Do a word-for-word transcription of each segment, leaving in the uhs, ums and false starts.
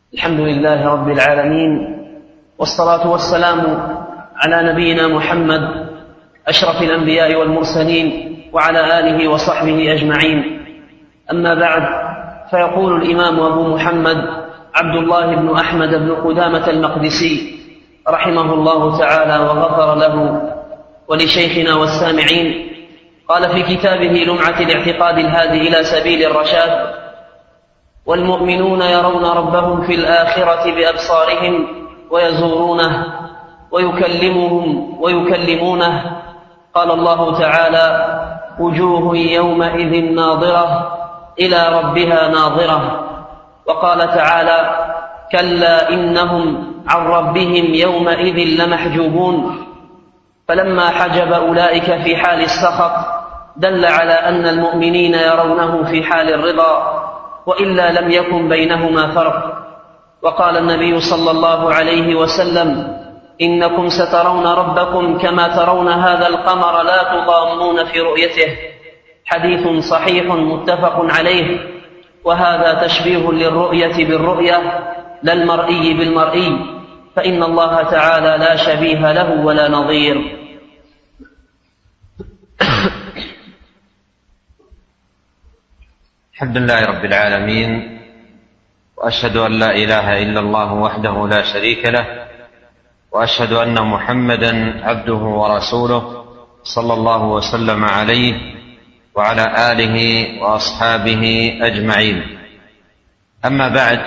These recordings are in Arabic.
الحمد لله رب العالمين، والصلاة والسلام على نبينا محمد أشرف الأنبياء والمرسلين وعلى آله وصحبه أجمعين. أما بعد، فيقول الإمام أبو محمد عبد الله بن أحمد بن قدامة المقدسي رحمه الله تعالى وغفر له ولشيخنا والسامعين، قال في كتابه لمعة الاعتقاد الهادي إلى سبيل الرشاد: والمؤمنون يرون ربهم في الآخرة بأبصارهم ويزورونه ويكلمهم ويكلمونه. قال الله تعالى: وجوه يومئذ ناظرة إلى ربها ناظرة. وقال تعالى: كلا إنهم عن ربهم يومئذ لمحجوبون. فلما حجب أولئك في حال السخط دل على أن المؤمنين يرونه في حال الرضا، وإلا لم يكن بينهما فرق. وقال النبي صلى الله عليه وسلم: إنكم سترون ربكم كما ترون هذا القمر لا تضامون في رؤيته. حديث صحيح متفق عليه. وهذا تشبيه للرؤية بالرؤية لا المرئي بالمرئي، فإن الله تعالى لا شبيه له ولا نظير. الحمد لله رب العالمين، وأشهد أن لا إله إلا الله وحده لا شريك له، وأشهد أن محمدا عبده ورسوله صلى الله وسلم عليه وعلى آله وأصحابه أجمعين. أما بعد،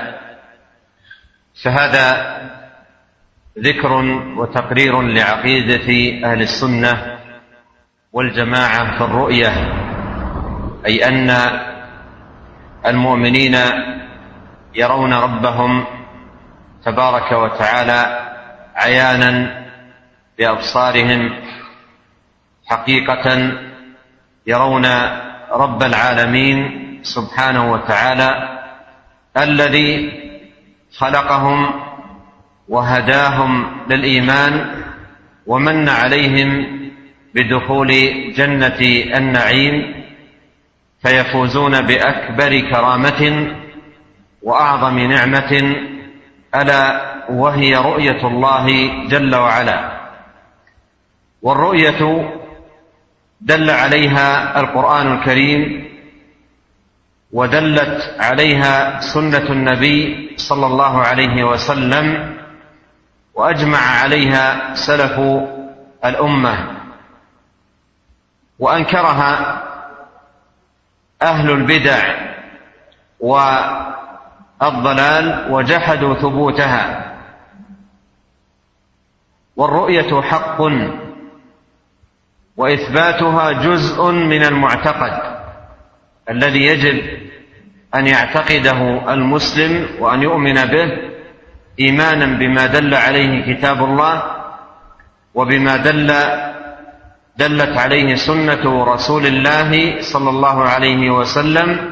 فهذا ذكر وتقرير لعقيدة أهل السنة والجماعة في الرؤية، أي أن المؤمنين يرون ربهم تبارك وتعالى عيانا بأبصارهم حقيقة، يرون رب العالمين سبحانه وتعالى الذي خلقهم وهداهم للإيمان ومن عليهم بدخول جنة النعيم، فيفوزون بأكبر كرامة وأعظم نعمة، ألا وهي رؤية الله جل وعلا. والرؤية دل عليها القرآن الكريم، ودلت عليها سنة النبي صلى الله عليه وسلم، وأجمع عليها سلف الأمة، وأنكرها أهل البدع والضلال وجحدوا ثبوتها. والرؤية حق، وإثباتها جزء من المعتقد الذي يجب أن يعتقده المسلم وأن يؤمن به إيمانا بما دل عليه كتاب الله وبما دل دلت عليه سنة رسول الله صلى الله عليه وسلم.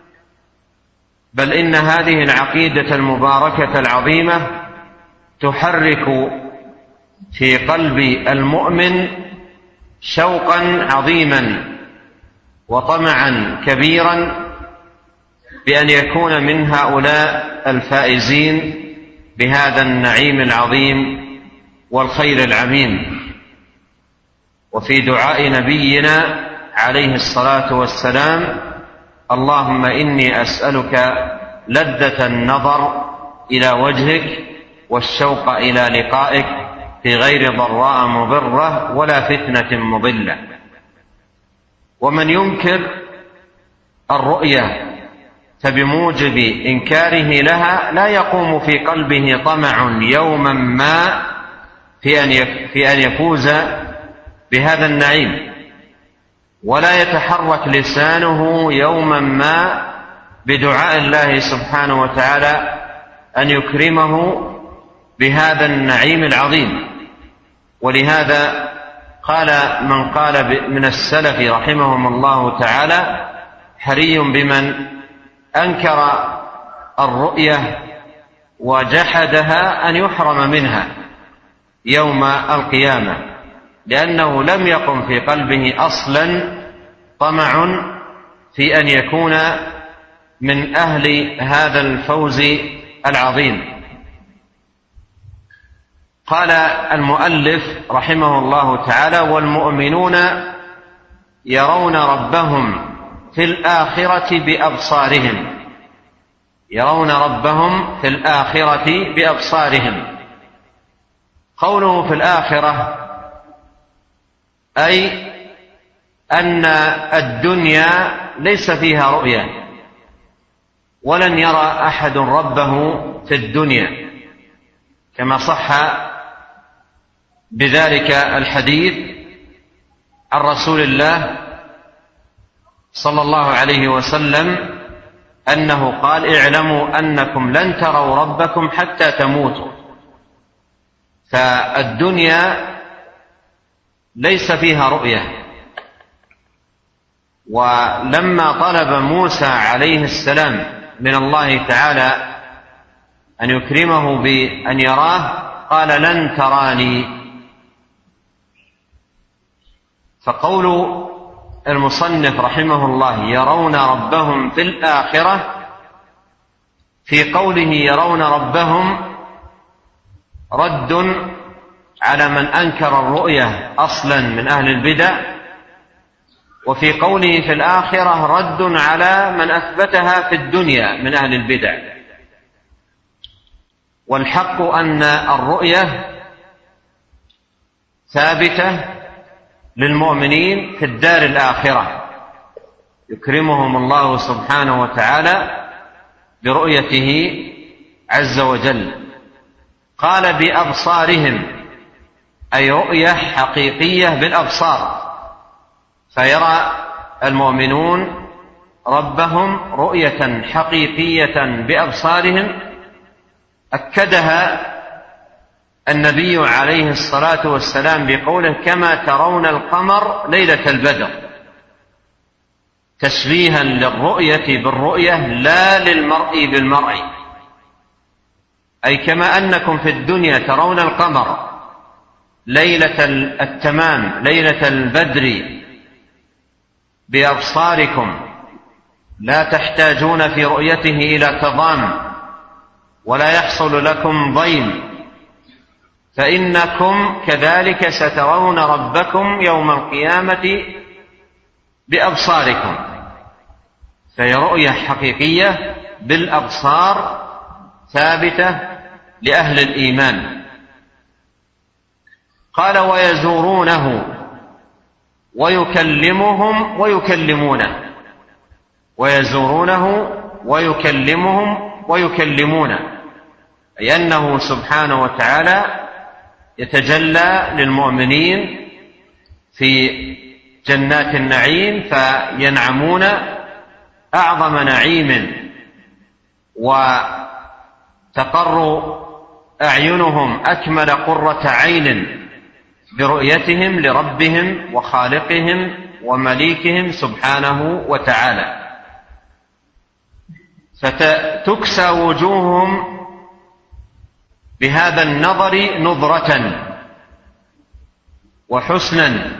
بل إن هذه العقيدة المباركة العظيمة تحرك في قلب المؤمن شوقا عظيما وطمعا كبيرا بأن يكون من هؤلاء الفائزين بهذا النعيم العظيم والخير العميم. وفي دعاء نبينا عليه الصلاة والسلام: اللهم إني أسألك لذة النظر إلى وجهك والشوق إلى لقائك في غير ضراء مضرة ولا فتنة مضلة. ومن ينكر الرؤية فبموجب إنكاره لها لا يقوم في قلبه طمع يوما ما في أن يفوز بهذا النعيم، ولا يتحرك لسانه يوما ما بدعاء الله سبحانه وتعالى أن يكرمه بهذا النعيم العظيم. ولهذا قال من قال من السلف رحمهم الله تعالى: حري بمن أنكر الرؤية وجحدها أن يحرم منها يوم القيامة، لأنه لم يقم في قلبه أصلا طمع في أن يكون من أهل هذا الفوز العظيم. قال المؤلف رحمه الله تعالى: والمؤمنون يرون ربهم في الآخرة بأبصارهم. يرون ربهم في الآخرة بأبصارهم. قوله في الآخرة أي أن الدنيا ليس فيها رؤية، ولن يرى أحد ربه في الدنيا، كما صح بذلك الحديث عن رسول الله صلى الله عليه وسلم أنه قال: اعلموا أنكم لن تروا ربكم حتى تموتوا. فالدنيا ليس فيها رؤية. ولما طلب موسى عليه السلام من الله تعالى أن يكرمه بأن يراه قال: لن تراني. فقول المصنف رحمه الله: يرون ربهم في الآخرة، في قوله يرون ربهم رد على من أنكر الرؤية أصلا من أهل البدع، وفي قوله في الآخرة رد على من أثبتها في الدنيا من أهل البدع. والحق أن الرؤية ثابتة للمؤمنين في الدار الآخرة، يكرمهم الله سبحانه وتعالى برؤيته عز وجل. قال: بأبصارهم، أي رؤية حقيقية بالأبصار، فيرى المؤمنون ربهم رؤية حقيقية بأبصارهم أكدها النبي عليه الصلاة والسلام بقوله: كما ترون القمر ليلة البدر، تشبيها للرؤية بالرؤية لا للمرء بالمرء، أي كما أنكم في الدنيا ترون القمر ليلة التمام ليلة البدر بأبصاركم لا تحتاجون في رؤيته إلى تضام ولا يحصل لكم ضيم، فإنكم كذلك سترون ربكم يوم القيامة بأبصاركم. فهي رؤية حقيقية بالأبصار ثابتة لأهل الإيمان. قال: ويزورونه ويكلمهم ويكلمونه. ويزورونه ويكلمهم ويكلمونه، أي أنه سبحانه وتعالى يتجلى للمؤمنين في جنات النعيم فينعمون أعظم نعيم، وتقر أعينهم أكمل قرة عين برؤيتهم لربهم وخالقهم ومليكهم سبحانه وتعالى. فتكسى وجوههم بهذا النظر نظرة وحسنا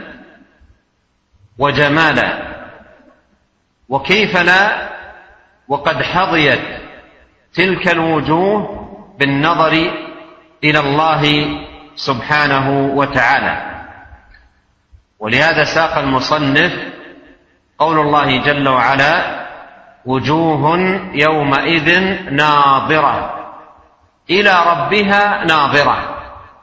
وجمالا، وكيف لا وقد حظيت تلك الوجوه بالنظر إلى الله سبحانه وتعالى. ولهذا ساق المصنف قول الله جل وعلا: وجوه يومئذ ناظرة إلى ربها ناظرة.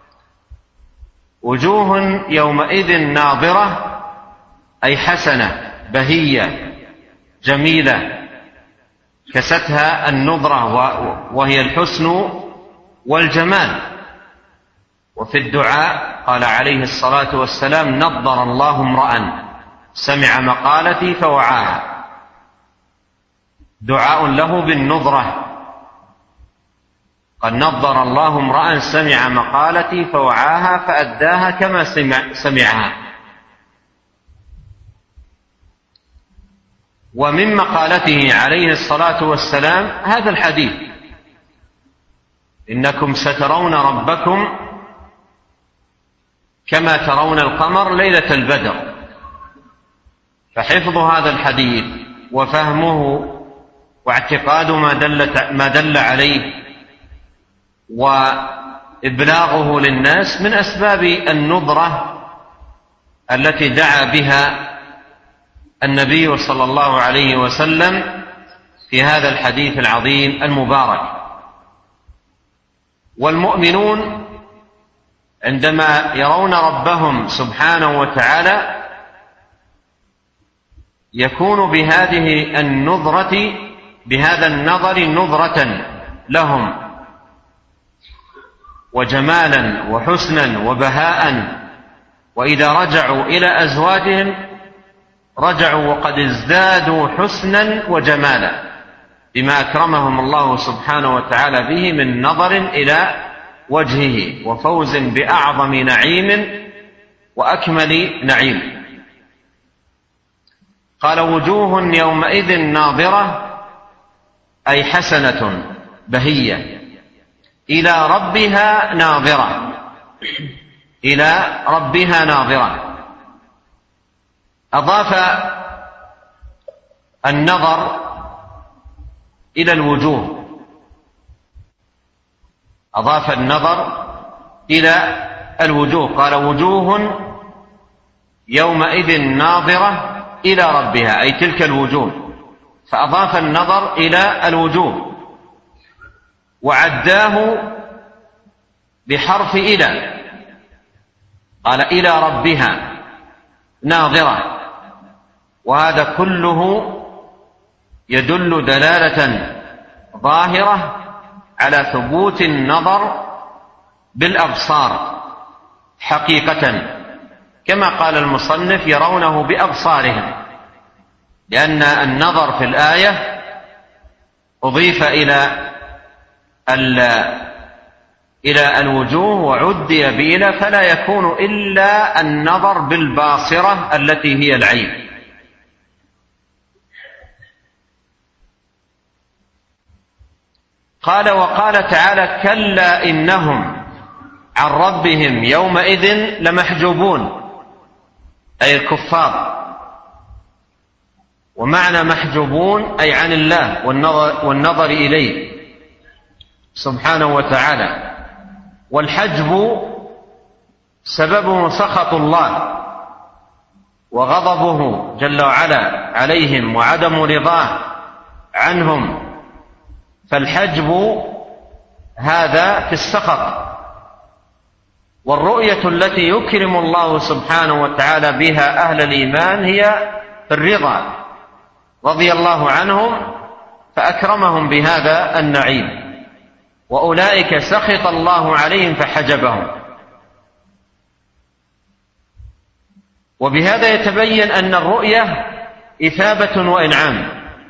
وجوه يومئذ ناظرة أي حسنة بهية جميلة كستها النظرة وهي الحسن والجمال. وفي الدعاء قال عليه الصلاة والسلام: نضر الله امرأ سمع مقالتي فوعاها. دعاء له بالنظرة، قد نضر الله امرأ سمع مقالتي فوعاها فأداها كما سمع سمعها. ومن مقالته عليه الصلاة والسلام هذا الحديث: إنكم سترون ربكم كما ترون القمر ليلة البدر. فحفظ هذا الحديث وفهمه واعتقاد ما دل, ما دل عليه وإبلاغه للناس من أسباب النظرة التي دعا بها النبي صلى الله عليه وسلم في هذا الحديث العظيم المبارك. والمؤمنون عندما يرون ربهم سبحانه وتعالى يكون بهذه النظرة بهذا النظر نظرة لهم وجمالا وحسنا وبهاء، وإذا رجعوا إلى أزواجهم رجعوا وقد ازدادوا حسنا وجمالا بما أكرمهم الله سبحانه وتعالى به من نظر إلى وجهه وفوز بأعظم نعيم وأكمل نعيم. قال وجوه يومئذ ناظرة أي حسنة بهية إلى ربها ناظرة، إلى ربها ناظرة. أضاف النظر إلى الوجوه، أضاف النظر إلى الوجوه، قال وجوه يومئذ ناظرة إلى ربها أي تلك الوجوه، فأضاف النظر إلى الوجوه وعداه بحرف إلى، قال إلى ربها ناظرة، وهذا كله يدل دلالة ظاهرة على ثبوت النظر بالأبصار حقيقة، كما قال المصنف يرونه بأبصارهم، لأن النظر في الآية أضيف إلى إلى الوجوه وعدي بإلى، فلا يكون إلا النظر بالباصرة التي هي العين. قال وقال تعالى كلا إنهم عن ربهم يومئذ لمحجوبون أي الكفار، ومعنى محجوبون أي عن الله والنظر, والنظر إليه سبحانه وتعالى. والحجب سببه سخط الله وغضبه جل وعلا عليهم وعدم رضاه عنهم، فالحجب هذا في السخط. والرؤية التي يكرم الله سبحانه وتعالى بها أهل الإيمان هي الرضا، رضي الله عنهم فأكرمهم بهذا النعيم، وأولئك سخط الله عليهم فحجبهم. وبهذا يتبين أن الرؤية إثابة وإنعام،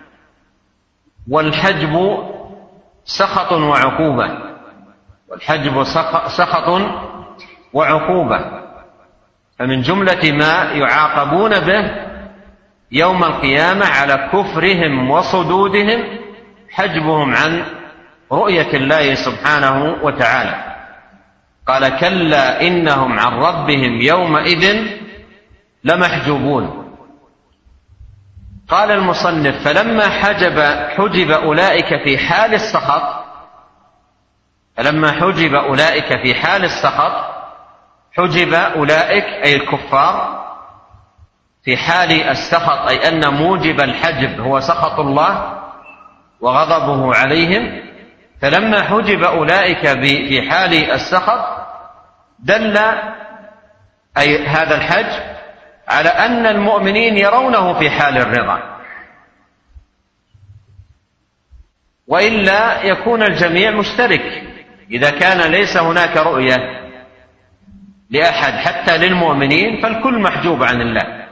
والحجب سخط وعقوبة، والحجب سخط وعقوبة، فمن جملة ما يعاقبون به يوم القيامة على كفرهم وصدودهم حجبهم عن رؤية الله سبحانه وتعالى. قال كلا إنهم عن ربهم يومئذ لمحجوبون. قال المصنف فلما حجب حجب أولئك في حال السخط، فلما حجب أولئك في حال السخط حجب أولئك أي الكفار في حال السخط، أي أن موجب الحجب هو سخط الله وغضبه عليهم. فلما حجب أولئك في حال السخط دل أي هذا الحجب على أن المؤمنين يرونه في حال الرضا، وإلا يكون الجميع مشترك. إذا كان ليس هناك رؤية لأحد حتى للمؤمنين فالكل محجوب عن الله،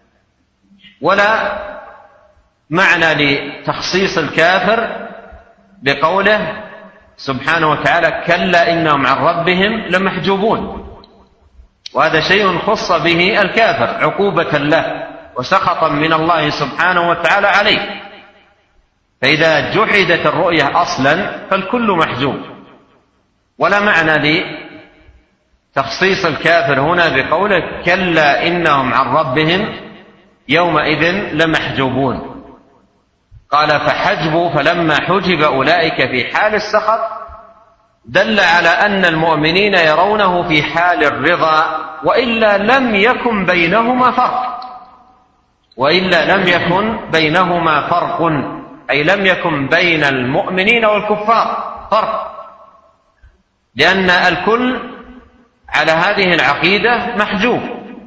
ولا معنى لتخصيص الكافر بقوله سبحانه وتعالى كلا إنهم عن ربهم لمحجوبون، وهذا شيء خص به الكافر عقوبة له وسخطا من الله سبحانه وتعالى عليه. فإذا جحدت الرؤية أصلا فالكل محجوب، ولا معنى لتخصيص الكافر هنا بقوله كلا إنهم عن ربهم يومئذ لمحجوبون. قال فحجبوا فلما حجب أولئك في حال السخط دل على أن المؤمنين يرونه في حال الرضا، وإلا لم يكن بينهما فرق، وإلا لم يكن بينهما فرق، أي لم يكن بين المؤمنين والكفار فرق، لأن الكل على هذه العقيدة محجوب،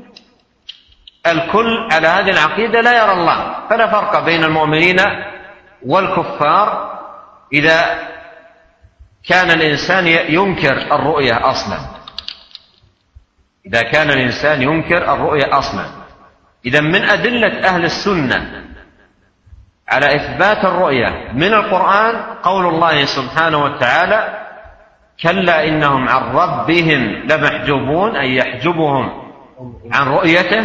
الكل على هذه العقيدة لا يرى الله، فلا فرق بين المؤمنين والكفار إذا كان الإنسان ينكر الرؤية أصلا، إذا كان الإنسان ينكر الرؤية أصلا. إذا من أدلة أهل السنة على إثبات الرؤية من القرآن قول الله سبحانه وتعالى: كلا إنهم عن ربهم لمحجوبون، أي يحجبهم عن رؤيته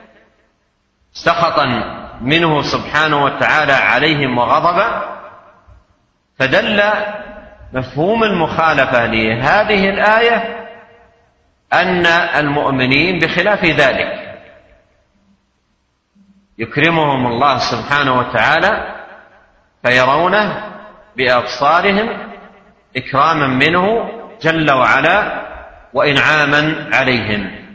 سخطا منه سبحانه وتعالى عليهم وغضبا. فدل مفهوم المخالفة لهذه الآية أن المؤمنين بخلاف ذلك يكرمهم الله سبحانه وتعالى فيرونه بأبصارهم إكراما منه جل وعلا وإنعاما عليهم.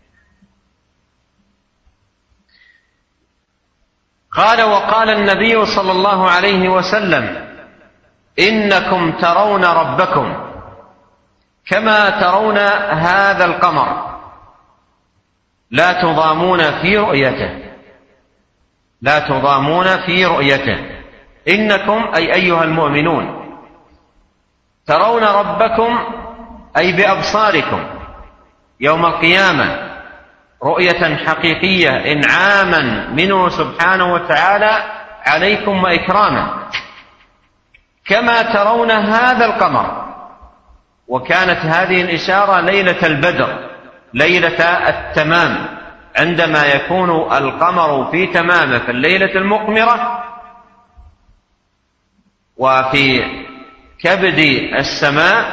قال: وقال النبي صلى الله عليه وسلم: إنكم ترون ربكم كما ترون هذا القمر لا تضامون في رؤيته، لا تضامون في رؤيته. إنكم أي أيها المؤمنون ترون ربكم أي بأبصاركم يوم القيامة رؤية حقيقية إنعاما منه سبحانه وتعالى عليكم وإكراما، كما ترون هذا القمر. وكانت هذه الإشارة ليلة البدر، ليلة التمام، عندما يكون القمر في تمامه في الليلة المقمرة وفي كبد السماء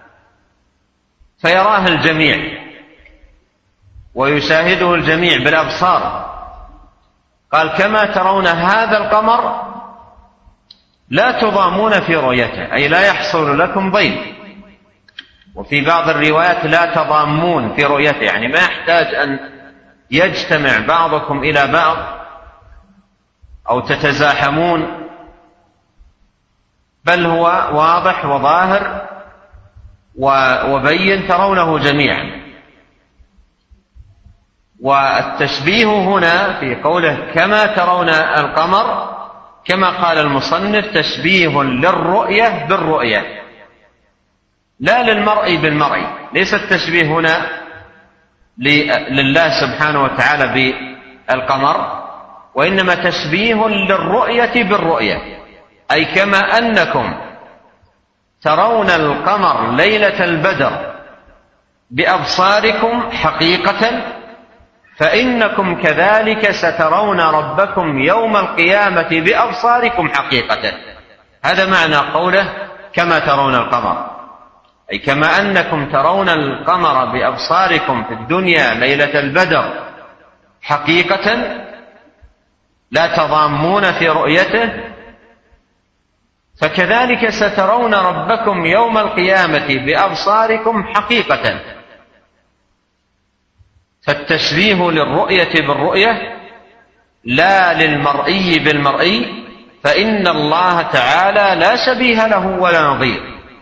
فيراه الجميع ويشاهده الجميع بالأبصار. قال: كما ترون هذا القمر لا تضامون في رؤيته، أي لا يحصل لكم ضيم. وفي بعض الروايات لا تضامون في رؤيته، يعني ما يحتاج أن يجتمع بعضكم إلى بعض أو تتزاحمون، بل هو واضح وظاهر وبين ترونه جميعا. والتشبيه هنا في قوله كما ترون القمر كما قال المصنف تشبيه للرؤية بالرؤية لا للمرء بالمرء، ليس التشبيه هنا لله سبحانه وتعالى بالقمر، وإنما تشبيه للرؤية بالرؤية، أي كما أنكم ترون القمر ليلة البدر بأبصاركم حقيقة فإنكم كذلك سترون ربكم يوم القيامة بأبصاركم حقيقة. هذا معنى قوله كما ترون القمر، أي كما أنكم ترون القمر بأبصاركم في الدنيا ليلة البدر حقيقة لا تضامون في رؤيته، فكذلك سترون ربكم يوم القيامة بأبصاركم حقيقة. فالتشبيه للرؤية بالرؤية لا للمرئي بالمرئي، فإن الله تعالى لا شبيه له ولا نظير،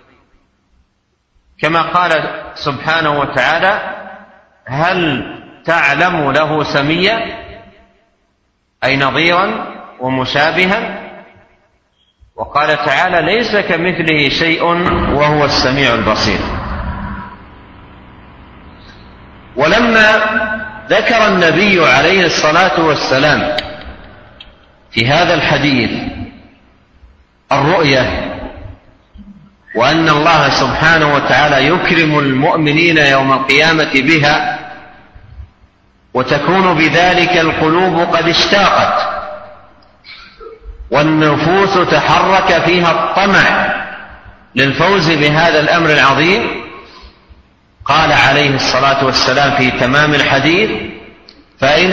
كما قال سبحانه وتعالى: هل تعلم له سميا، أي نظيرا ومشابها. وقال تعالى: ليس كمثله شيء وهو السميع البصير. ولما ذكر النبي عليه الصلاة والسلام في هذا الحديث الرؤية وأن الله سبحانه وتعالى يكرم المؤمنين يوم القيامة بها، وتكون بذلك القلوب قد اشتاقت والنفوس تحرك فيها الطمع للفوز بهذا الأمر العظيم، قال عليه الصلاة والسلام في تمام الحديث: فإن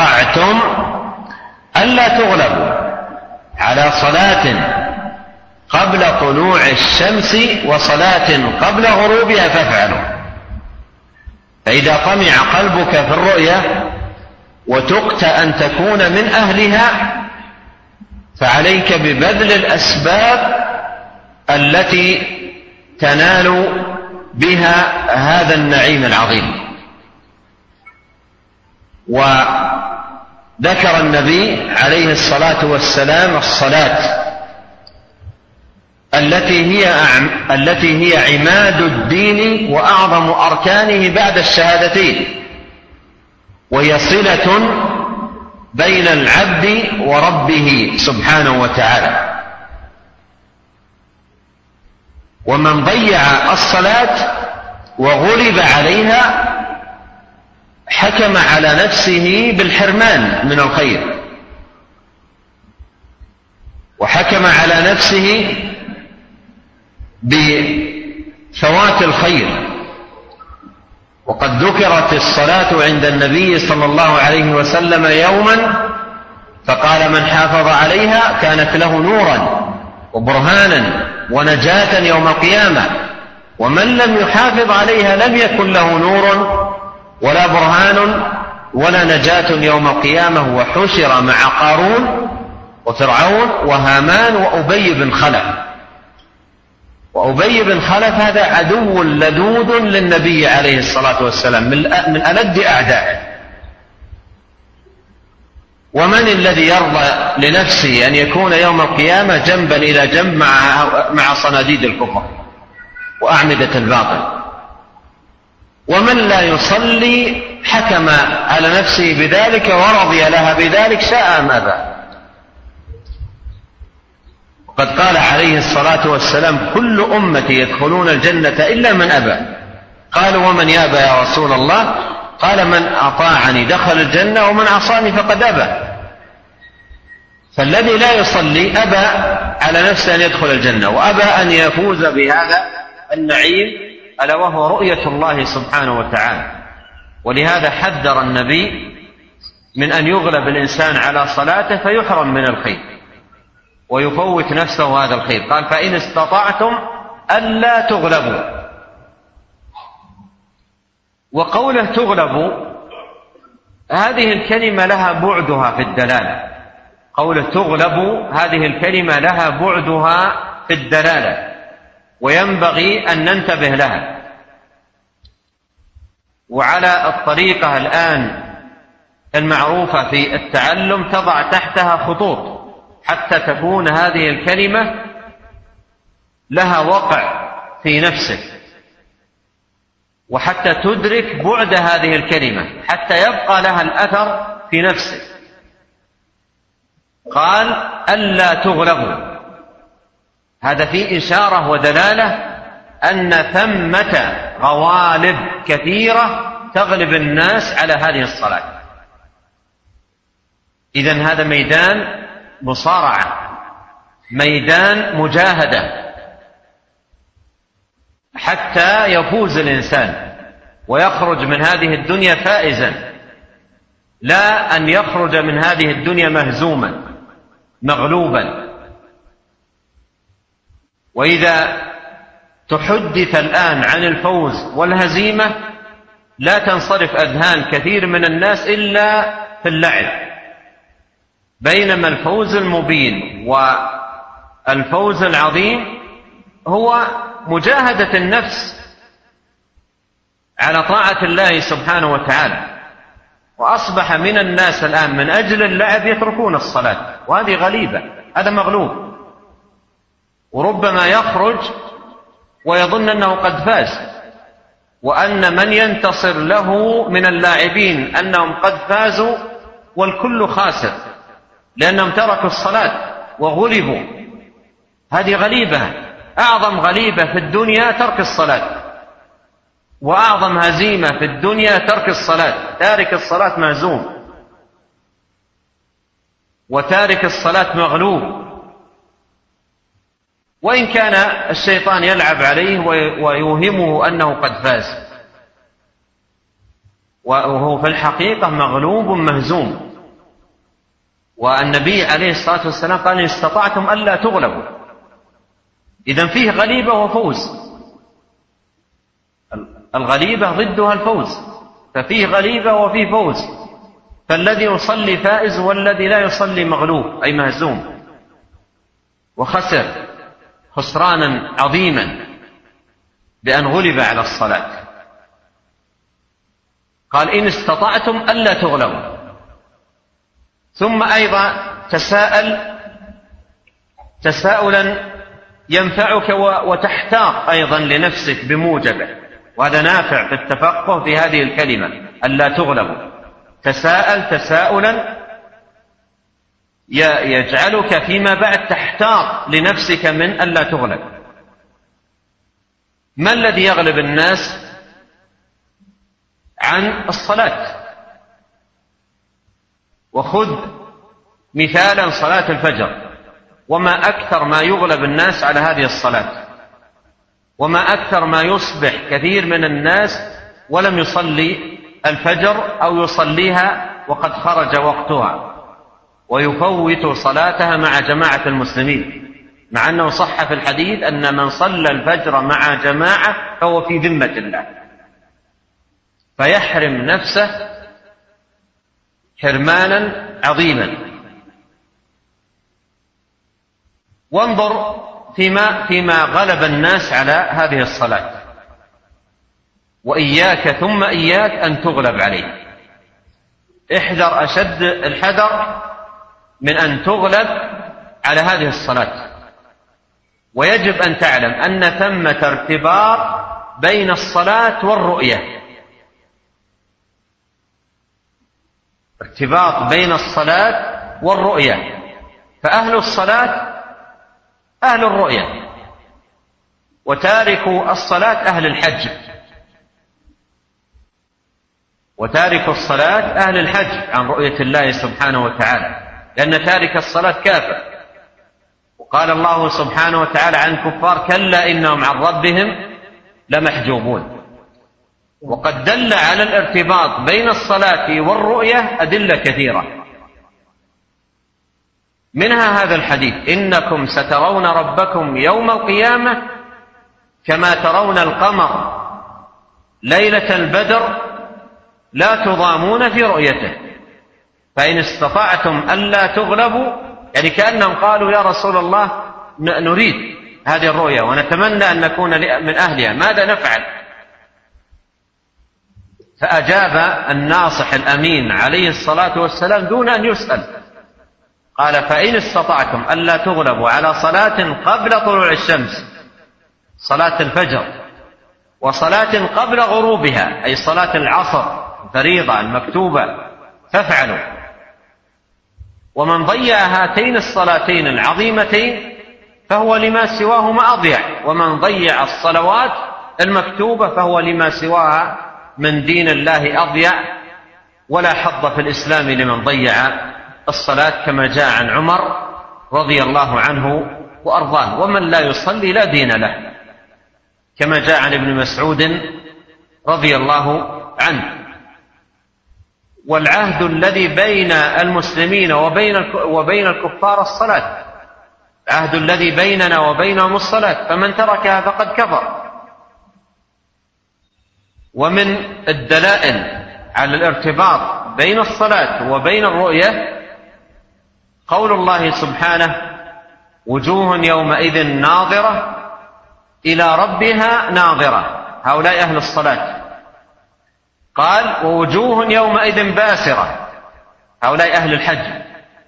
استطعتم ألا تغلبوا على صلاة قبل طلوع الشمس وصلاة قبل غروبها فافعلوا. فإذا طمع قلبك في الرؤيا وتقت أن تكون من أهلها فعليك ببذل الأسباب التي تنال بها هذا النعيم العظيم. وذكر النبي عليه الصلاة والسلام الصلاة التي هي التي هي عماد الدين وأعظم أركانه بعد الشهادتين، وهي صلة بين العبد وربه سبحانه وتعالى. ومن ضيع الصلاة وغلب عليها حكم على نفسه بالحرمان من الخير، وحكم على نفسه بفوات الخير. وقد ذكرت الصلاة عند النبي صلى الله عليه وسلم يوما فقال: من حافظ عليها كانت له نورا وبرهانا ونجاة يوم القيامة، ومن لم يحافظ عليها لم يكن له نور ولا برهان ولا نجاة يوم القيامة، وحشر مع قارون وفرعون وهامان وأبي بن خلف. وأبي بن خلف هذا عدو لدود للنبي عليه الصلاة والسلام من ألد أعدائه. ومن الذي يرضى لنفسه أن يكون يوم القيامة جنبا إلى جنب مع, مع صناديد الكفر وأعمدة الباطل؟ ومن لا يصلي حكم على نفسه بذلك ورضي لها بذلك شاء أم أبى. وقد قال عليه الصلاة والسلام: كل أمتي يدخلون الجنة إلا من أبى. قالوا: ومن يابى يا رسول الله؟ قال: من أطاعني دخل الجنة ومن عصاني فقد أبى. فالذي لا يصلي أبى على نفسه أن يدخل الجنة، وأبى أن يفوز بهذا النعيم ألا وهو رؤية الله سبحانه وتعالى. ولهذا حذر النبي من أن يغلب الإنسان على صلاته فيحرم من الخير ويفوت نفسه هذا الخير. قال: فإن استطعتم ألا تغلبوا. وقوله تغلبوا هذه الكلمة لها بعدها في الدلالة. قوله تغلبوا هذه الكلمة لها بعدها في الدلالة، وينبغي أن ننتبه لها. وعلى الطريقة الآن المعروفة في التعلم تضع تحتها خطوط حتى تكون هذه الكلمة لها وقع في نفسك، وحتى تدرك بعد هذه الكلمة، حتى يبقى لها الأثر في نفسك. قال: ألا تغلبوا، هذا فيه إشارة ودلالة أن ثمة غوالب كثيرة تغلب الناس على هذه الصلاة. إذن هذا ميدان مصارعة، ميدان مجاهدة، حتى يفوز الإنسان ويخرج من هذه الدنيا فائزا، لا أن يخرج من هذه الدنيا مهزوما مغلوبا. وإذا تحدث الآن عن الفوز والهزيمة لا تنصرف أذهان كثير من الناس إلا في اللعب، بينما الفوز المبين والفوز العظيم هو مجاهدة النفس على طاعة الله سبحانه وتعالى. وأصبح من الناس الآن من أجل اللعب يتركون الصلاة، وهذه غليبة، هذا مغلوب. وربما يخرج ويظن أنه قد فاز، وأن من ينتصر له من اللاعبين أنهم قد فازوا والكل خاسر لأنهم تركوا الصلاة وغلبوا. هذه غليبة، أعظم غليبة في الدنيا ترك الصلاة، وأعظم هزيمة في الدنيا ترك الصلاة. تارك الصلاة مهزوم، وتارك الصلاة مغلوب، وإن كان الشيطان يلعب عليه ويوهمه أنه قد فاز، وهو في الحقيقة مغلوب مهزوم. والنبي عليه الصلاة والسلام قال: إن استطعتم ألا تغلبوا. إذن فيه غليبة وفوز، الغليبة ضدها الفوز، ففيه غليبة وفيه فوز، فالذي يصلي فائز والذي لا يصلي مغلوب أي مهزوم وخسر خسرانا عظيما بأن غلب على الصلاة. قال إن استطعتم ألا تغلبوا. ثم أيضا تساءل تساؤلا ينفعك وتحتاط أيضا لنفسك بموجبه، وهذا نافع في التفقه في هذه الكلمة ألا تغلبوا. تساءل تساؤلا يجعلك فيما بعد تحتاط لنفسك من ألا تغلب. ما الذي يغلب الناس عن الصلاة؟ وخذ مثالا صلاة الفجر، وما أكثر ما يغلب الناس على هذه الصلاة، وما أكثر ما يصبح كثير من الناس ولم يصلي الفجر أو يصليها وقد خرج وقتها ويفوت صلاتها مع جماعة المسلمين، مع أنه صح في الحديث أن من صلى الفجر مع جماعة فهو في ذمة الله، فيحرم نفسه حرمانا عظيما. وانظر فيما, فيما غلب الناس على هذه الصلاة، وإياك ثم إياك أن تغلب عليه. احذر أشد الحذر من أن تغلب على هذه الصلاة. ويجب أن تعلم أن ثمة ارتباط بين الصلاة والرؤية، ارتباط بين الصلاة والرؤية، فأهل الصلاة أهل الرؤية، وتاركوا الصلاة أهل الحج، وتارك الصلاة أهل الحج عن رؤية الله سبحانه وتعالى، لأن تارك الصلاة كافر. وقال الله سبحانه وتعالى عن الكفار كلا إنهم عن ربهم لمحجوبون. وقد دل على الارتباط بين الصلاة والرؤية أدلة كثيرة، منها هذا الحديث إنكم سترون ربكم يوم القيامة كما ترون القمر ليلة البدر لا تضامون في رؤيته، فإن استطعتم ألا تغلبوا، يعني كأنهم قالوا يا رسول الله نريد هذه الرؤية ونتمنى أن نكون من أهلها، ماذا نفعل؟ فأجاب الناصح الأمين عليه الصلاة والسلام دون أن يسأل، قال فإن استطعتم ألا تغلبوا على صلاة قبل طلوع الشمس، صلاة الفجر، وصلاة قبل غروبها أي صلاة العصر الفريضة المكتوبة، فافعلوا. ومن ضيع هاتين الصلاتين العظيمتين فهو لما سواهما أضيع، ومن ضيع الصلوات المكتوبة فهو لما سواها من دين الله أضيع، ولا حظ في الإسلام لمن ضيع الصلاة، كما جاء عن عمر رضي الله عنه وأرضاه. ومن لا يصلي لا دين له، كما جاء عن ابن مسعود رضي الله عنه. والعهد الذي بين المسلمين وبين وبين الكفار الصلاة، العهد الذي بيننا وبينهم الصلاة، فمن تركها فقد كفر. ومن الدلائل على الارتباط بين الصلاة وبين الرؤية قول الله سبحانه وجوه يومئذ ناظرة إلى ربها ناظرة، هؤلاء أهل الصلاة. قال ووجوه يومئذ باسرة، هؤلاء أهل الحج.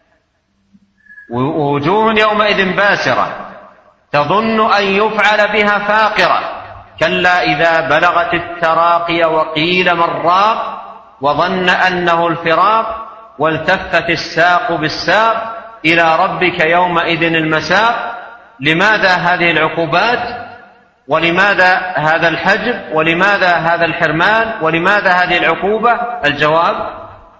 ووجوه يومئذ باسرة تظن أن يفعل بها فاقرة، كلا إذا بلغت التراقي وقيل من راق وظن أنه الفراق والتفت الساق بالساق إلى ربك يومئذ المساق. لماذا هذه العقوبات؟ ولماذا هذا الحجب؟ ولماذا هذا الحرمان؟ ولماذا هذه العقوبة؟ الجواب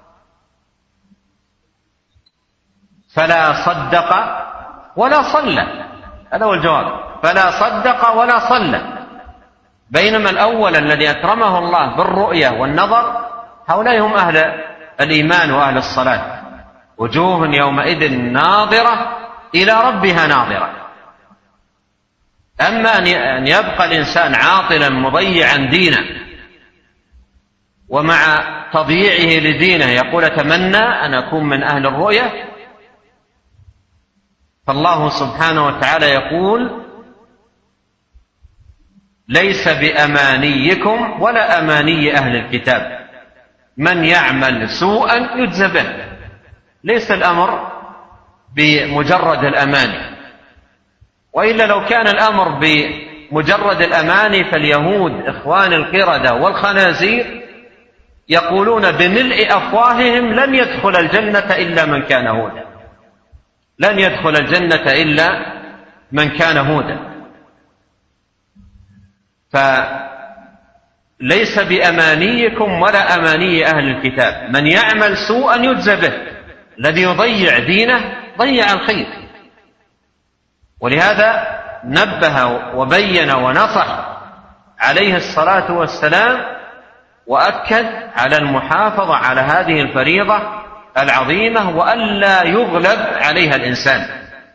فلا صدق ولا صلى، هذا هو الجواب، فلا صدق ولا صلى. بينما الأول الذي أكرمه الله بالرؤية والنظر هؤلاء هم أهل الإيمان وأهل الصلاة. وجوه يومئذ ناظرة إلى ربها ناظرة. أما أن يبقى الإنسان عاطلا مضيعا دينه، ومع تضييعه لدينه يقول أتمنى أن أكون من أهل الرؤية، فالله سبحانه وتعالى يقول ليس بأمانيكم ولا أماني أهل الكتاب من يعمل سوءا يجزى به. ليس الأمر بمجرد الأماني، وإلا لو كان الأمر بمجرد الأماني فاليهود إخوان القردة والخنازير يقولون بملء أفواههم لن يدخل الجنة إلا من كان هودا، لن يدخل الجنة إلا من كان هودا. فليس بأمانيكم ولا أماني أهل الكتاب من يعمل سوءا يجزى به. الذي يضيع دينه ضيع الخير. ولهذا نبه وبين ونصح عليه الصلاة والسلام وأكد على المحافظة على هذه الفريضة العظيمة وألا يغلب عليها الإنسان.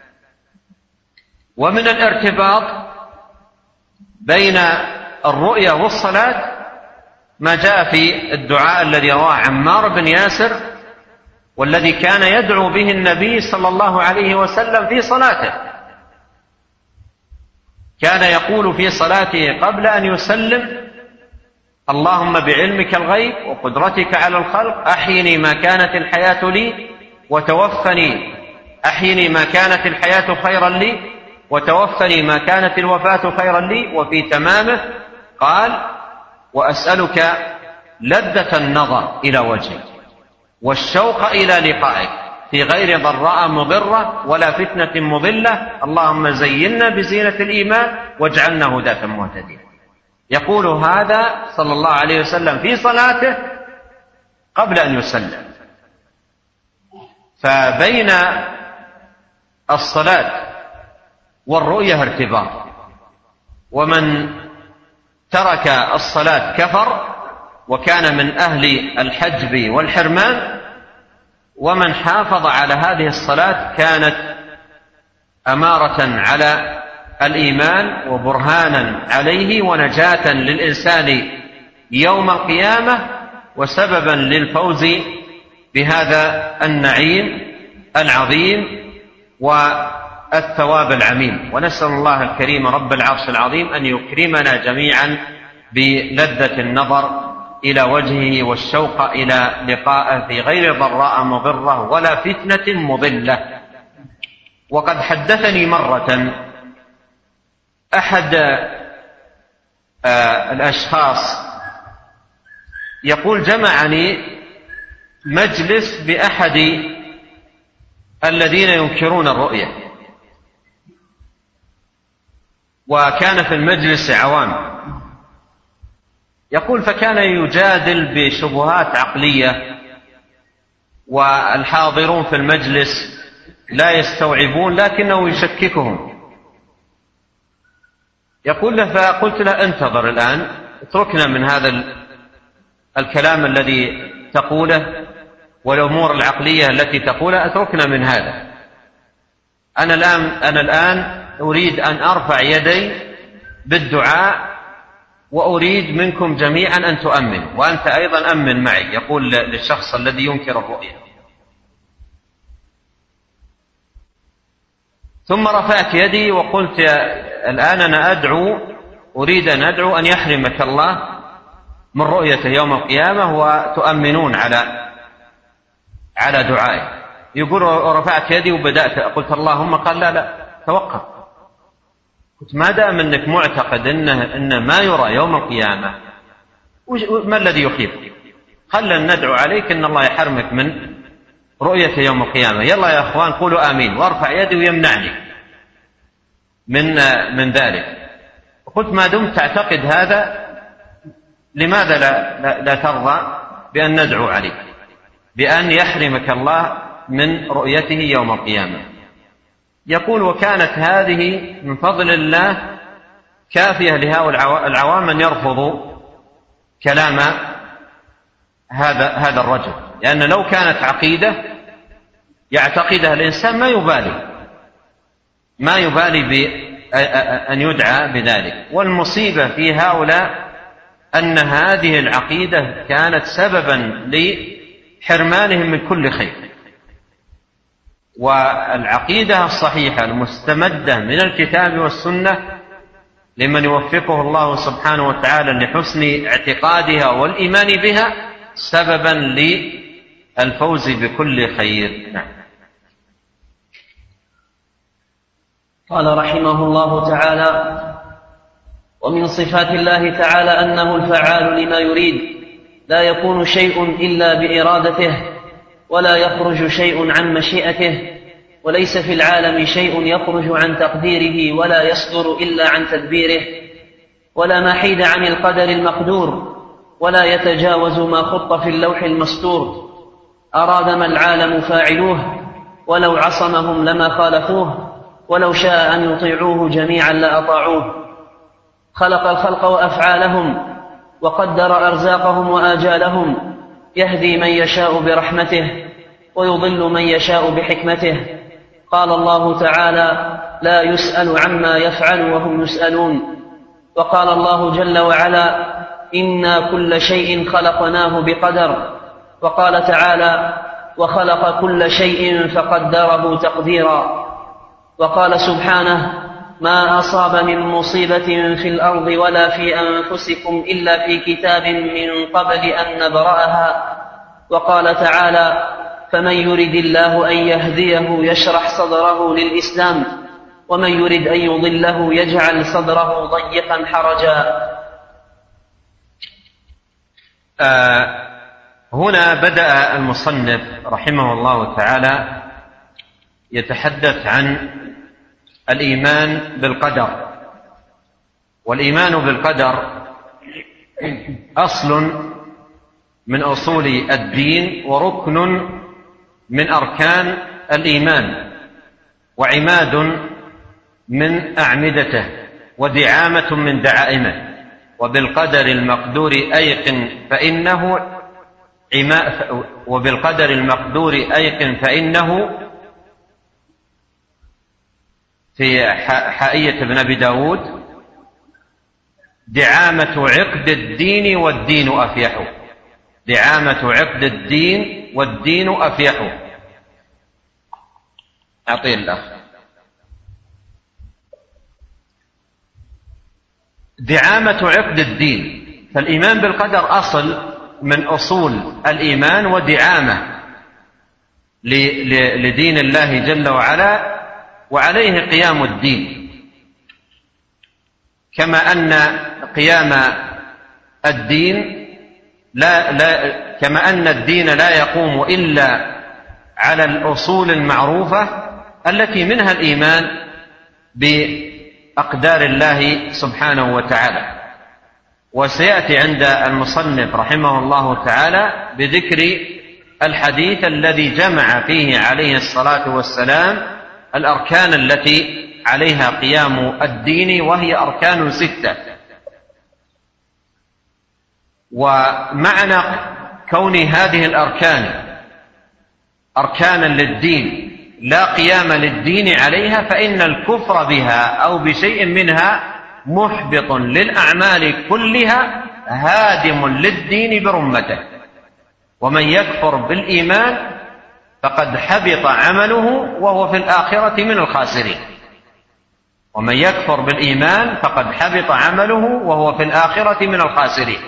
ومن الارتباط بين الرؤيا والصلاة ما جاء في الدعاء الذي رواه عمار بن ياسر، والذي كان يدعو به النبي صلى الله عليه وسلم في صلاته. كان يقول في صلاته قبل أن يسلم: اللهم بعلمك الغيب وقدرتك على الخلق أحيني ما كانت الحياة لي وتوفني أحيني ما كانت الحياة خيرا لي وتوفني ما كانت الوفاة خيرا لي. وفي تمامه قال: وأسألك لذة النظر إلى وجهك والشوق إلى لقائك في غير ضراء مضرة ولا فتنة مضلة، اللهم زينا بزينة الإيمان واجعلنا هداة مهتدين. يقول هذا صلى الله عليه وسلم في صلاته قبل أن يسلم. فبين الصلاة والرؤية ارتباط، ومن ترك الصلاة كفر وكان من أهل الحجب والحرمان، ومن حافظ على هذه الصلاة كانت أمارة على الإيمان وبرهانا عليه ونجاة للإنسان يوم القيامة وسببا للفوز بهذا النعيم العظيم والثواب العميم. ونسأل الله الكريم رب العرش العظيم أن يكرمنا جميعا بلذة النظر إلى وجهه والشوق إلى لقائه في غير ضراء مضرة ولا فتنة مضلة. وقد حدثني مرة أحد آه الأشخاص يقول: جمعني مجلس بأحد الذين ينكرون الرؤية، وكان في المجلس عوام. يقول: فكان يجادل بشبهات عقلية والحاضرون في المجلس لا يستوعبون لكنه يشككهم. يقول له: فقلت له: انتظر الآن، اتركنا من هذا الكلام الذي تقوله والأمور العقلية التي تقولها، اتركنا من هذا. أنا الآن, أنا الآن أريد أن أرفع يدي بالدعاء وأريد منكم جميعا أن تؤمنوا، وأنت أيضا أمن معي. يقول للشخص الذي ينكر الرؤية. ثم رفعت يدي وقلت: الآن أنا أدعو، أريد أن أدعو أن يحرمك الله من رؤيته يوم القيامة وتؤمنون على على دعائي. يقول: رفعت يدي وبدأت قلت اللهم. قال: لا لا توقف. قلت: ما دام أنك معتقد إنه, إنه ما يرى يوم القيامة، ما الذي يخيفك؟ خلنا ندعو عليك إن الله يحرمك من رؤية يوم القيامة. يلا يا أخوان قولوا آمين. وارفع يدي ويمنعني من من ذلك. قلت: ما دمت تعتقد هذا لماذا لا, لا, لا ترضى بأن ندعو عليك بأن يحرمك الله من رؤيته يوم القيامة؟ يقول: وكانت هذه من فضل الله كافية لهؤلاء العوام أن يرفضوا كلام هذا هذا الرجل، لأن لو كانت عقيدة يعتقدها الإنسان ما يبالي ما يبالي أن يدعى بذلك. والمصيبة في هؤلاء أن هذه العقيدة كانت سببا لحرمانهم من كل خير. والعقيدة الصحيحة المستمدة من الكتاب والسنة لمن يوفقه الله سبحانه وتعالى لحسن اعتقادها والإيمان بها سببا للفوز بكل خير. نعم. قال رحمه الله تعالى: ومن صفات الله تعالى أنه الفعال لما يريد، لا يكون شيء إلا بإرادته، ولا يخرج شيء عن مشيئته، وليس في العالم شيء يخرج عن تقديره ولا يصدر إلا عن تدبيره، ولا محيد عن القدر المقدور، ولا يتجاوز ما خط في اللوح المسطور. أراد ما العالم فاعلوه، ولو عصمهم لما خالفوه، ولو شاء أن يطيعوه جميعا لأطاعوه. خلق الخلق وأفعالهم، وقدر أرزاقهم وآجالهم، يهدي من يشاء برحمته، ويضل من يشاء بحكمته. قال الله تعالى: لا يسأل عما يفعل وهم يسألون. وقال الله جل وعلا: إنا كل شيء خلقناه بقدر. وقال تعالى: وخلق كل شيء فقدره تقديرا. وقال سبحانه: ما أصاب من مصيبة في الأرض ولا في أنفسكم إلا في كتاب من قبل أن نبرأها. وقال تعالى: فمن يرد الله أن يهديه يشرح صدره للإسلام، ومن يرد أن يضله يجعل صدره ضيقا حرجا. آه هنا بدأ المصنف رحمه الله تعالى يتحدث عن الإيمان بالقدر. والإيمان بالقدر أصل من أصول الدين، وركن من أركان الإيمان، وعماد من أعمدته، ودعامة من دعائمه. وبالقدر المقدور أيقن فإنه وبالقدر المقدور أيقن فإنه في حائية ابن أبي داود: دعامة عقد الدين والدين أفيح. دعامة عقد الدين والدين أفيح. أعطيه الأخ. دعامة عقد الدين، فالإيمان بالقدر أصل من أصول الإيمان، ودعامة لدين الله جل وعلا، وعليه قيام الدين. كما أن قيام الدين لا لا كما أن الدين لا يقوم إلا على الأصول المعروفة التي منها الإيمان بأقدار الله سبحانه وتعالى. وسيأتي عند المصنف رحمه الله تعالى بذكر الحديث الذي جمع فيه عليه الصلاة والسلام الأركان التي عليها قيام الدين، وهي أركان ستة. ومعنى كون هذه الأركان أركانا للدين لا قيام للدين عليها، فإن الكفر بها أو بشيء منها محبط للأعمال كلها، هادم للدين برمته. ومن يكفر بالإيمان فقد حبط عمله وهو في الآخرة من الخاسرين. ومن يكفر بالإيمان فقد حبط عمله وهو في الآخرة من الخاسرين.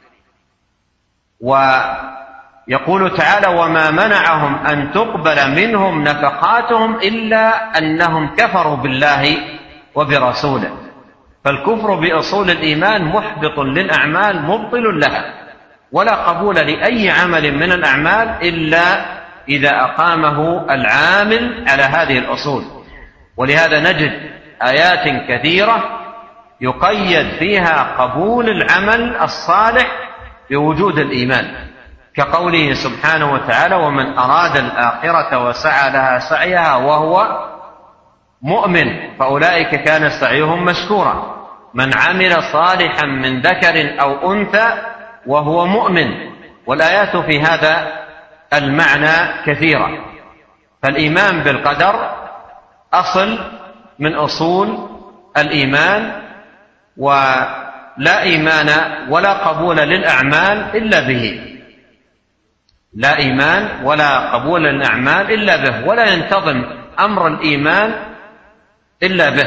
ويقول تعالى: وما منعهم أن تقبل منهم نفقاتهم إلا أنهم كفروا بالله وبرسوله. فالكفر بأصول الإيمان محبط للأعمال مبطل لها، ولا قبول لأي عمل من الأعمال إلا إذا أقامه العامل على هذه الأصول. ولهذا نجد آيات كثيرة يقيد فيها قبول العمل الصالح بوجود الإيمان، كقوله سبحانه وتعالى: ومن أراد الآخرة وسعى لها سعيها وهو مؤمن فأولئك كان سعيهم مشكورا. من عمل صالحا من ذكر أو أنثى وهو مؤمن. والآيات في هذا المعنى كثيرة. فالإيمان بالقدر أصل من أصول الإيمان، ولا إيمان ولا قبول للأعمال إلا به، لا إيمان ولا قبول للأعمال إلا به، ولا ينتظم أمر الإيمان إلا به.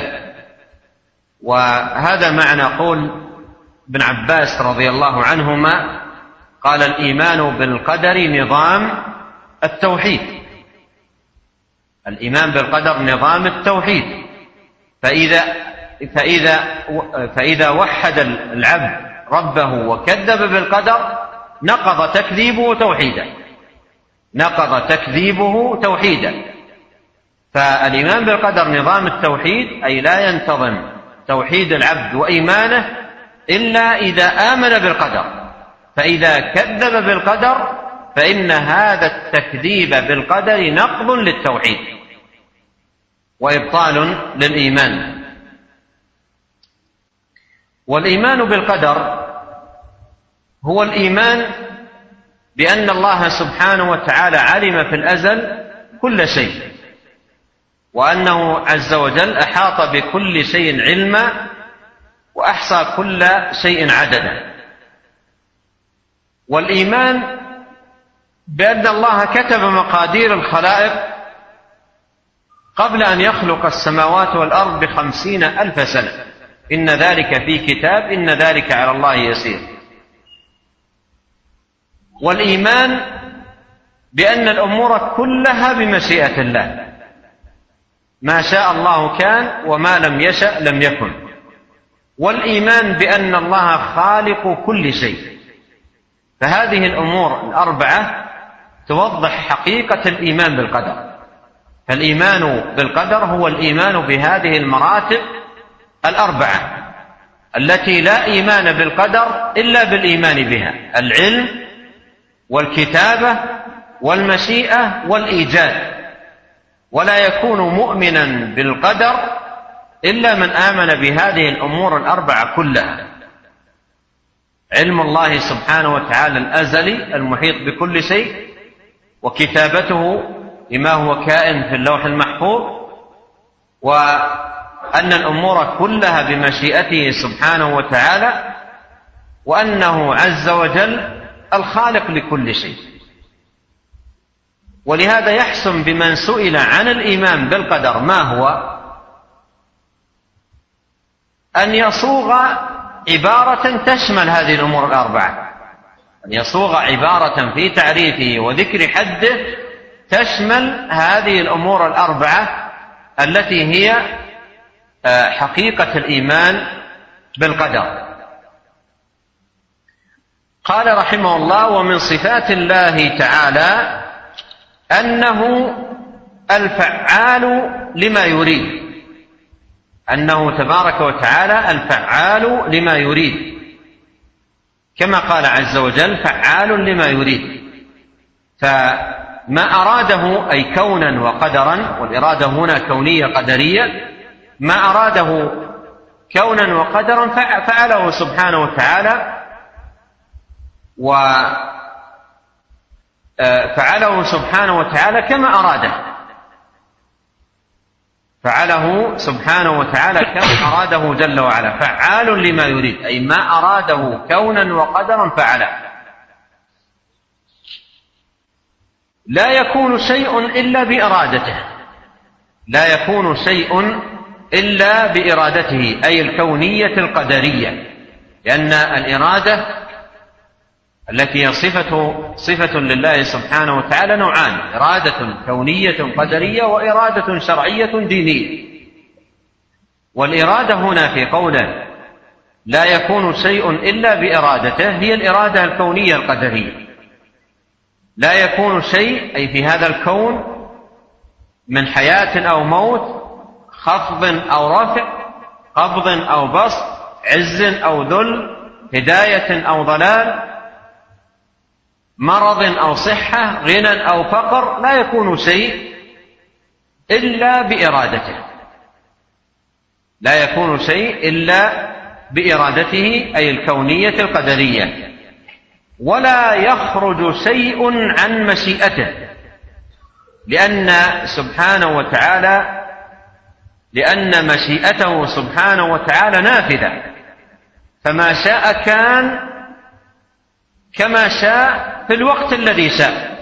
وهذا معنى قول ابن عباس رضي الله عنهما قال: الإيمان بالقدر نظام التوحيد. الإيمان بالقدر نظام التوحيد، فإذا فإذا فإذا وحد العبد ربه وكذب بالقدر نقض تكذيبه توحيدا، نقض تكذيبه توحيدا. فالإيمان بالقدر نظام التوحيد، أي لا ينتظم توحيد العبد وإيمانه إلا إذا آمن بالقدر، فإذا كذب بالقدر فإن هذا التكذيب بالقدر نقض للتوحيد وإبطال للإيمان. والإيمان بالقدر هو الإيمان بأن الله سبحانه وتعالى علم في الأزل كل شيء، وأنه عز وجل أحاط بكل شيء علما، وأحصى كل شيء عددا. والإيمان بأن الله كتب مقادير الخلائق قبل أن يخلق السماوات والأرض بخمسين ألف سنة، إن ذلك في كتاب إن ذلك على الله يسير. والإيمان بأن الأمور كلها بمشيئة الله، ما شاء الله كان وما لم يشأ لم يكن. والإيمان بأن الله خالق كل شيء. فهذه الأمور الأربعة توضح حقيقة الإيمان بالقدر. فالإيمان بالقدر هو الإيمان بهذه المراتب الأربعة التي لا إيمان بالقدر إلا بالإيمان بها: العلم والكتابة والمشيئة والإيجاد. ولا يكون مؤمنا بالقدر إلا من آمن بهذه الأمور الأربعة كلها: علم الله سبحانه وتعالى الأزلي المحيط بكل شيء، وكتابته لما هو كائن في اللوح المحفوظ، وأن الأمور كلها بمشيئته سبحانه وتعالى، وأنه عز وجل الخالق لكل شيء. ولهذا يحسن بمن سئل عن الإيمان بالقدر ما هو أن يصوغ عبارة تشمل هذه الأمور الأربعة، أن يصوغ عبارة في تعريفه وذكر حده تشمل هذه الأمور الأربعة التي هي حقيقة الإيمان بالقدر. قال رحمه الله: ومن صفات الله تعالى أنه الفعال لما يريد، أنه تبارك وتعالى الفعال لما يريد، كما قال عز وجل: فعال لما يريد. فما أراده أي كونا وقدرا، والإرادة هنا كونية قدرية، ما أراده كونا وقدرا فعله سبحانه وتعالى، وفعله سبحانه وتعالى كما أراده، فعله سبحانه وتعالى كما أراده جل وعلا. فعال لما يريد أي ما أراده كونا وقدرا فعله. لا يكون شيء إلا بإرادته، لا يكون شيء إلا بإرادته أي الكونية القدرية، لأن الإرادة التي هي صفة, صفة لله سبحانه وتعالى نوعان: إرادة كونية قدرية وإرادة شرعية دينية. والإرادة هنا في قوله لا يكون شيء إلا بإرادته هي الإرادة الكونية القدرية. لا يكون شيء أي في هذا الكون من حياة أو موت، خفض أو رفع، قبض أو بسط، عز أو ذل، هداية أو ضلال، مرض أو صحة، غنى أو فقر، لا يكون شيء إلا بإرادته، لا يكون شيء إلا بإرادته أي الكونية القدرية. ولا يخرج شيء عن مشيئته، لأن سبحانه وتعالى لأن مشيئته سبحانه وتعالى نافذة، فما شاء كان كما شاء في الوقت الذي شاء.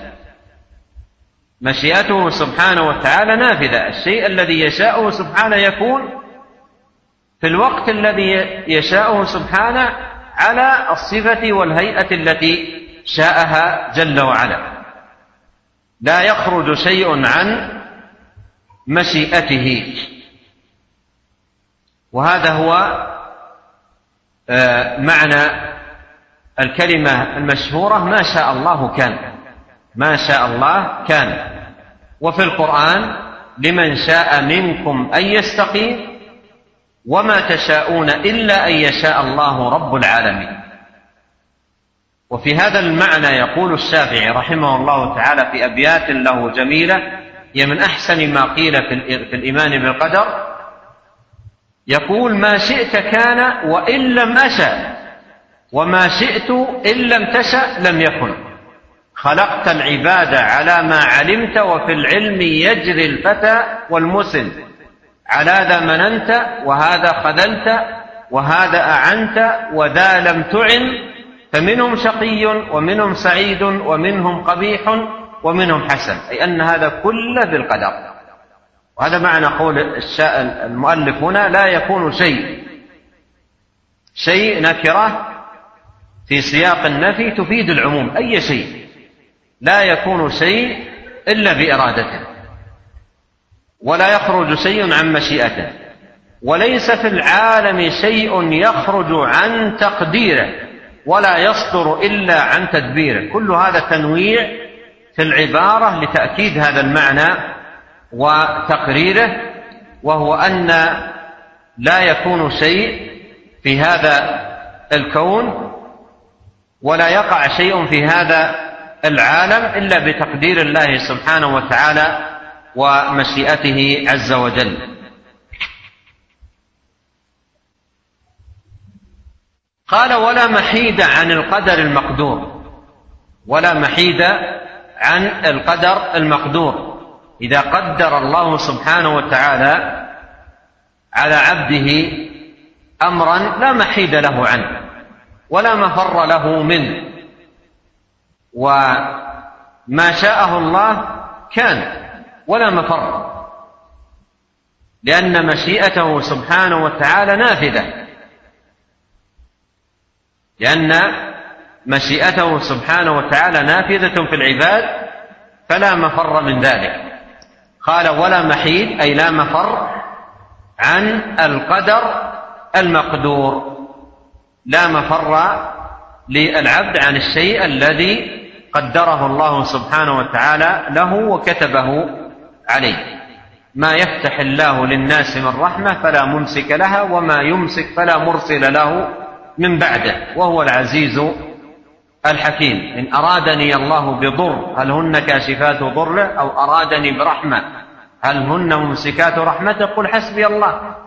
مشيئته سبحانه وتعالى نافذة، الشيء الذي يشاءه سبحانه يكون في الوقت الذي يشاءه سبحانه على الصفة والهيئة التي شاءها جل وعلا. لا يخرج شيء عن مشيئته. وهذا هو معنى الكلمة المشهورة ما شاء الله كان. ما شاء الله كان. وفي القرآن لمن شاء منكم أن يستقيم وما تشاءون إلا أن يشاء الله رب العالمين. وفي هذا المعنى يقول الشافعي رحمه الله تعالى في أبيات له جميلة هي من أحسن ما قيل في الإيمان بالقدر، يقول: ما شئت كان وإن لم أشأ، وما شئت إن لم تشأ لم يكن. خلقت العباد على ما علمت، وفي العلم يجري الفتى والمسن. على ذا مننت وهذا خذلت، وهذا أعنت وذا لم تعن. فمنهم شقي ومنهم سعيد ومنهم قبيح ومنهم حسن، أي أن هذا كله بالقدر. وهذا معنى قول المؤلف هنا: لا يكون شيء. شيء نكرة في سياق النفي تفيد العموم، أي شيء. لا يكون شيء إلا بإرادته، ولا يخرج شيء عن مشيئته، وليس في العالم شيء يخرج عن تقديره، ولا يصدر إلا عن تدبيره. كل هذا تنويع في العبارة لتأكيد هذا المعنى وتقريره، وهو أن لا يكون شيء في هذا الكون ولا يقع شيء في هذا العالم إلا بتقدير الله سبحانه وتعالى ومشيئته عز وجل. قال: ولا محيد عن القدر المقدور. ولا محيد عن القدر المقدور. إذا قدر الله سبحانه وتعالى على عبده أمرا لا محيد له عنه ولا مفر له منه، وما شاءه الله كان ولا مفر، لأن مشيئته سبحانه وتعالى نافذة، لأن مشيئته سبحانه وتعالى نافذة في العباد فلا مفر من ذلك. قال: ولا محيد، أي لا مفر عن القدر المقدور. لا مفر للعبد عن الشيء الذي قدره الله سبحانه وتعالى له وكتبه عليه. ما يفتح الله للناس من رحمة فلا ممسك لها، وما يمسك فلا مرسل له من بعده، وهو العزيز الحكيم. إن أرادني الله بضر هل هن كاشفات ضره، أو أرادني برحمة هل هن ممسكات رحمته، قل حسبي الله.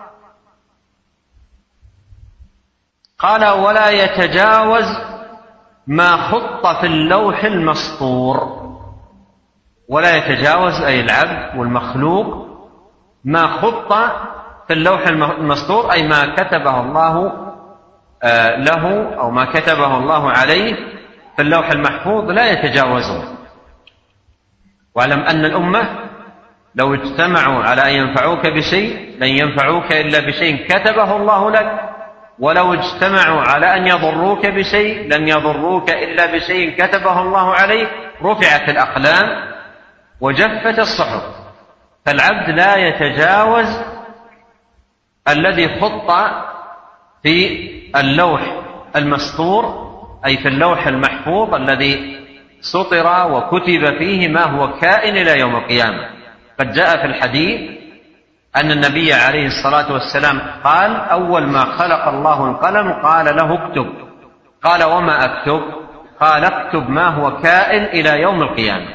قال: ولا يتجاوز ما خط في اللوح المسطور. ولا يتجاوز، أي العبد والمخلوق، ما خط في اللوح المسطور، أي ما كتبه الله له أو ما كتبه الله عليه في اللوح المحفوظ لا يتجاوزه. واعلم أن الأمة لو اجتمعوا على أن ينفعوك بشيء لن ينفعوك إلا بشيء كتبه الله لك، ولو اجتمعوا على أن يضروك بشيء لن يضروك إلا بشيء كتبه الله عليك. رفعت الأقلام وجفت الصحف. فالعبد لا يتجاوز الذي خط في اللوح المسطور، أي في اللوح المحفوظ الذي سطر وكتب فيه ما هو كائن إلى يوم القيامة. قد جاء في الحديث أن النبي عليه الصلاة والسلام قال: أول ما خلق الله القلم قال له اكتب. قال: وما أكتب؟ قال: اكتب ما هو كائن إلى يوم القيامة.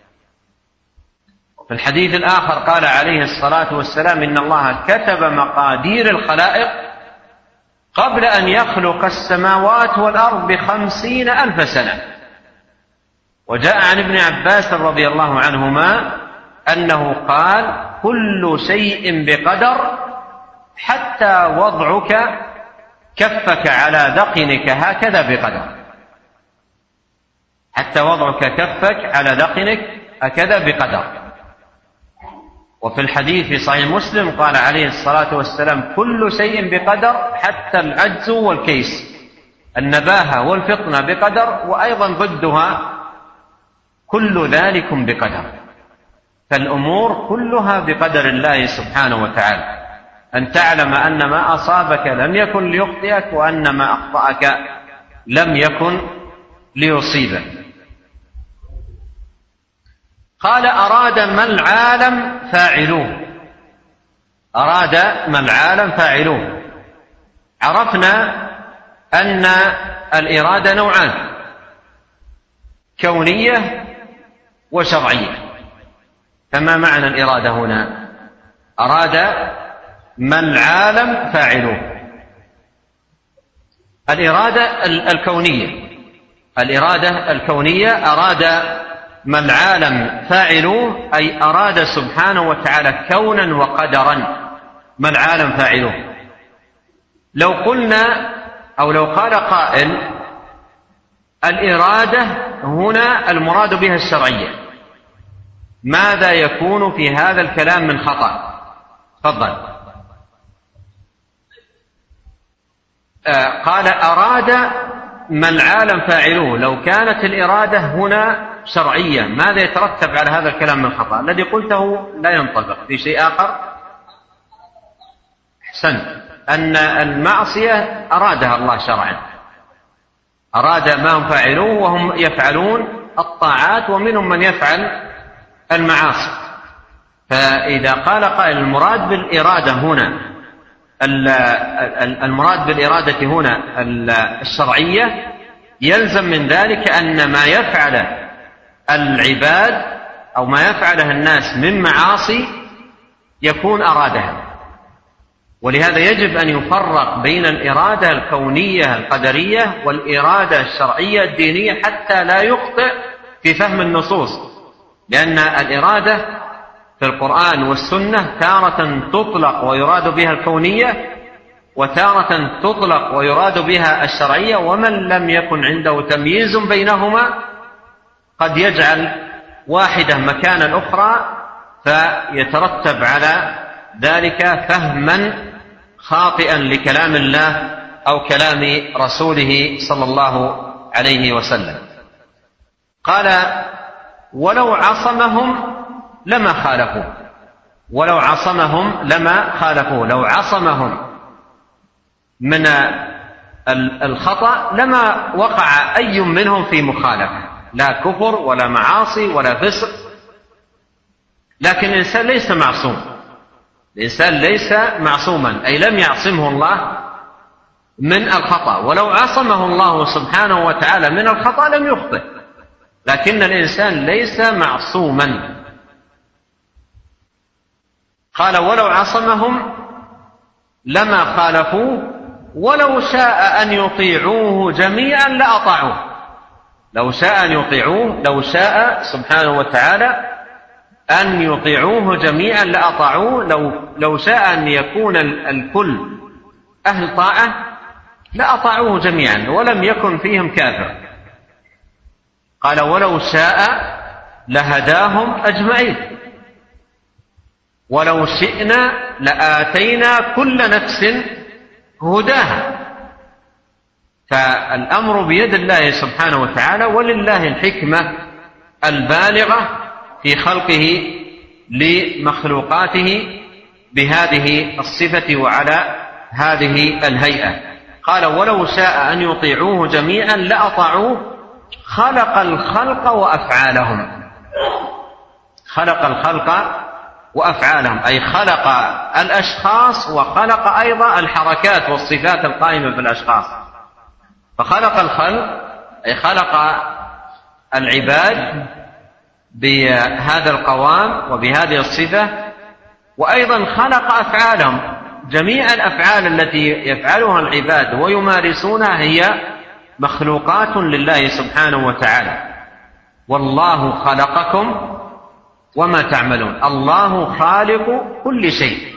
في الحديث الآخر قال عليه الصلاة والسلام: إن الله كتب مقادير الخلائق قبل أن يخلق السماوات والأرض بخمسين ألف سنة. وجاء عن ابن عباس رضي الله عنهما أنه قال: كل شيء بقدر حتى وضعك كفك على ذقنك هكذا بقدر، حتى وضعك كفك على ذقنك هكذا بقدر. وفي الحديث في صحيح مسلم قال عليه الصلاة والسلام: كل شيء بقدر حتى العجز والكيس، النباهة والفطنة بقدر، وأيضا ضدها كل ذلك بقدر. فالأمور كلها بقدر الله سبحانه وتعالى. أن تعلم أن ما أصابك لم يكن ليخطئك، وأن ما أخطأك لم يكن ليصيبك. قال: أراد ما العالم فاعلوه. أراد ما العالم فاعلوه. عرفنا أن الإرادة نوعان: كونية وشرعية. فما معنى الإرادة هنا؟ أراد ما العالم فاعلوه. الإرادة الكونية، الإرادة الكونية أراد ما العالم فاعلوه، أي أراد سبحانه وتعالى كونا وقدرا ما العالم فاعلوه. لو قلنا أو لو قال قائل: الإرادة هنا المراد بها الشرعية، ماذا يكون في هذا الكلام من خطأ؟ تفضل. آه قال: أراد ما العالم فاعلوه. لو كانت الإرادة هنا شرعية ماذا يترتب على هذا الكلام من خطأ؟ الذي قلته لا ينطبق. في شيء آخر؟ أحسنت، أن المعصية أرادها الله شرعا، أراد ما هم فاعلوه، وهم يفعلون الطاعات ومنهم من يفعل المعاصي. فإذا قال قائل: المراد بالإرادة هنا المراد بالإرادة هنا الشرعية، يلزم من ذلك أن ما يفعل العباد أو ما يفعله الناس من معاصي يكون أرادها. ولهذا يجب أن يفرق بين الإرادة الكونية القدرية والإرادة الشرعية الدينية حتى لا يخطئ في فهم النصوص. لأن الإرادة في القرآن والسنة تارة تطلق ويراد بها الكونية، وتارة تطلق ويراد بها الشرعية، ومن لم يكن عنده تمييز بينهما قد يجعل واحدة مكان الأخرى، فيترتب على ذلك فهما خاطئا لكلام الله أو كلام رسوله صلى الله عليه وسلم. قال: ولو عصمهم لما خالفوا. ولو عصمهم لما خالفوا. لو عصمهم من الخطأ لما وقع أي منهم في مخالفة، لا كفر ولا معاصي ولا فسق. لكن الإنسان ليس معصوم، الإنسان ليس معصوما، أي لم يعصمه الله من الخطأ. ولو عصمه الله سبحانه وتعالى من الخطأ لم يخطئ، لكن الإنسان ليس معصوما. قال: ولو عصمهم لما خالفوا ولو شاء أن يطيعوه جميعا لأطاعوه. لو شاء أن يطيعوه، لو شاء سبحانه وتعالى أن يطيعوه جميعا لأطاعوه. لو, لو شاء أن يكون الكل أهل طاعة لأطاعوه جميعا ولم يكن فيهم كافر. قال: ولو شاء لهداهم أجمعين، ولو شئنا لآتينا كل نفس هداها. فالأمر بيد الله سبحانه وتعالى، ولله الحكمة البالغة في خلقه لمخلوقاته بهذه الصفة وعلى هذه الهيئة. قال: ولو شاء أن يطيعوه جميعا لأطاعوه. خلق الخلق وأفعالهم. خلق الخلق وأفعالهم، أي خلق الأشخاص وخلق أيضا الحركات والصفات القائمة في الأشخاص. فخلق الخلق أي خلق العباد بهذا القوام وبهذه الصفة، وأيضا خلق أفعالهم. جميع الأفعال التي يفعلها العباد ويمارسونها هي مخلوقات لله سبحانه وتعالى. والله خلقكم وما تعملون. الله خالق كل شيء،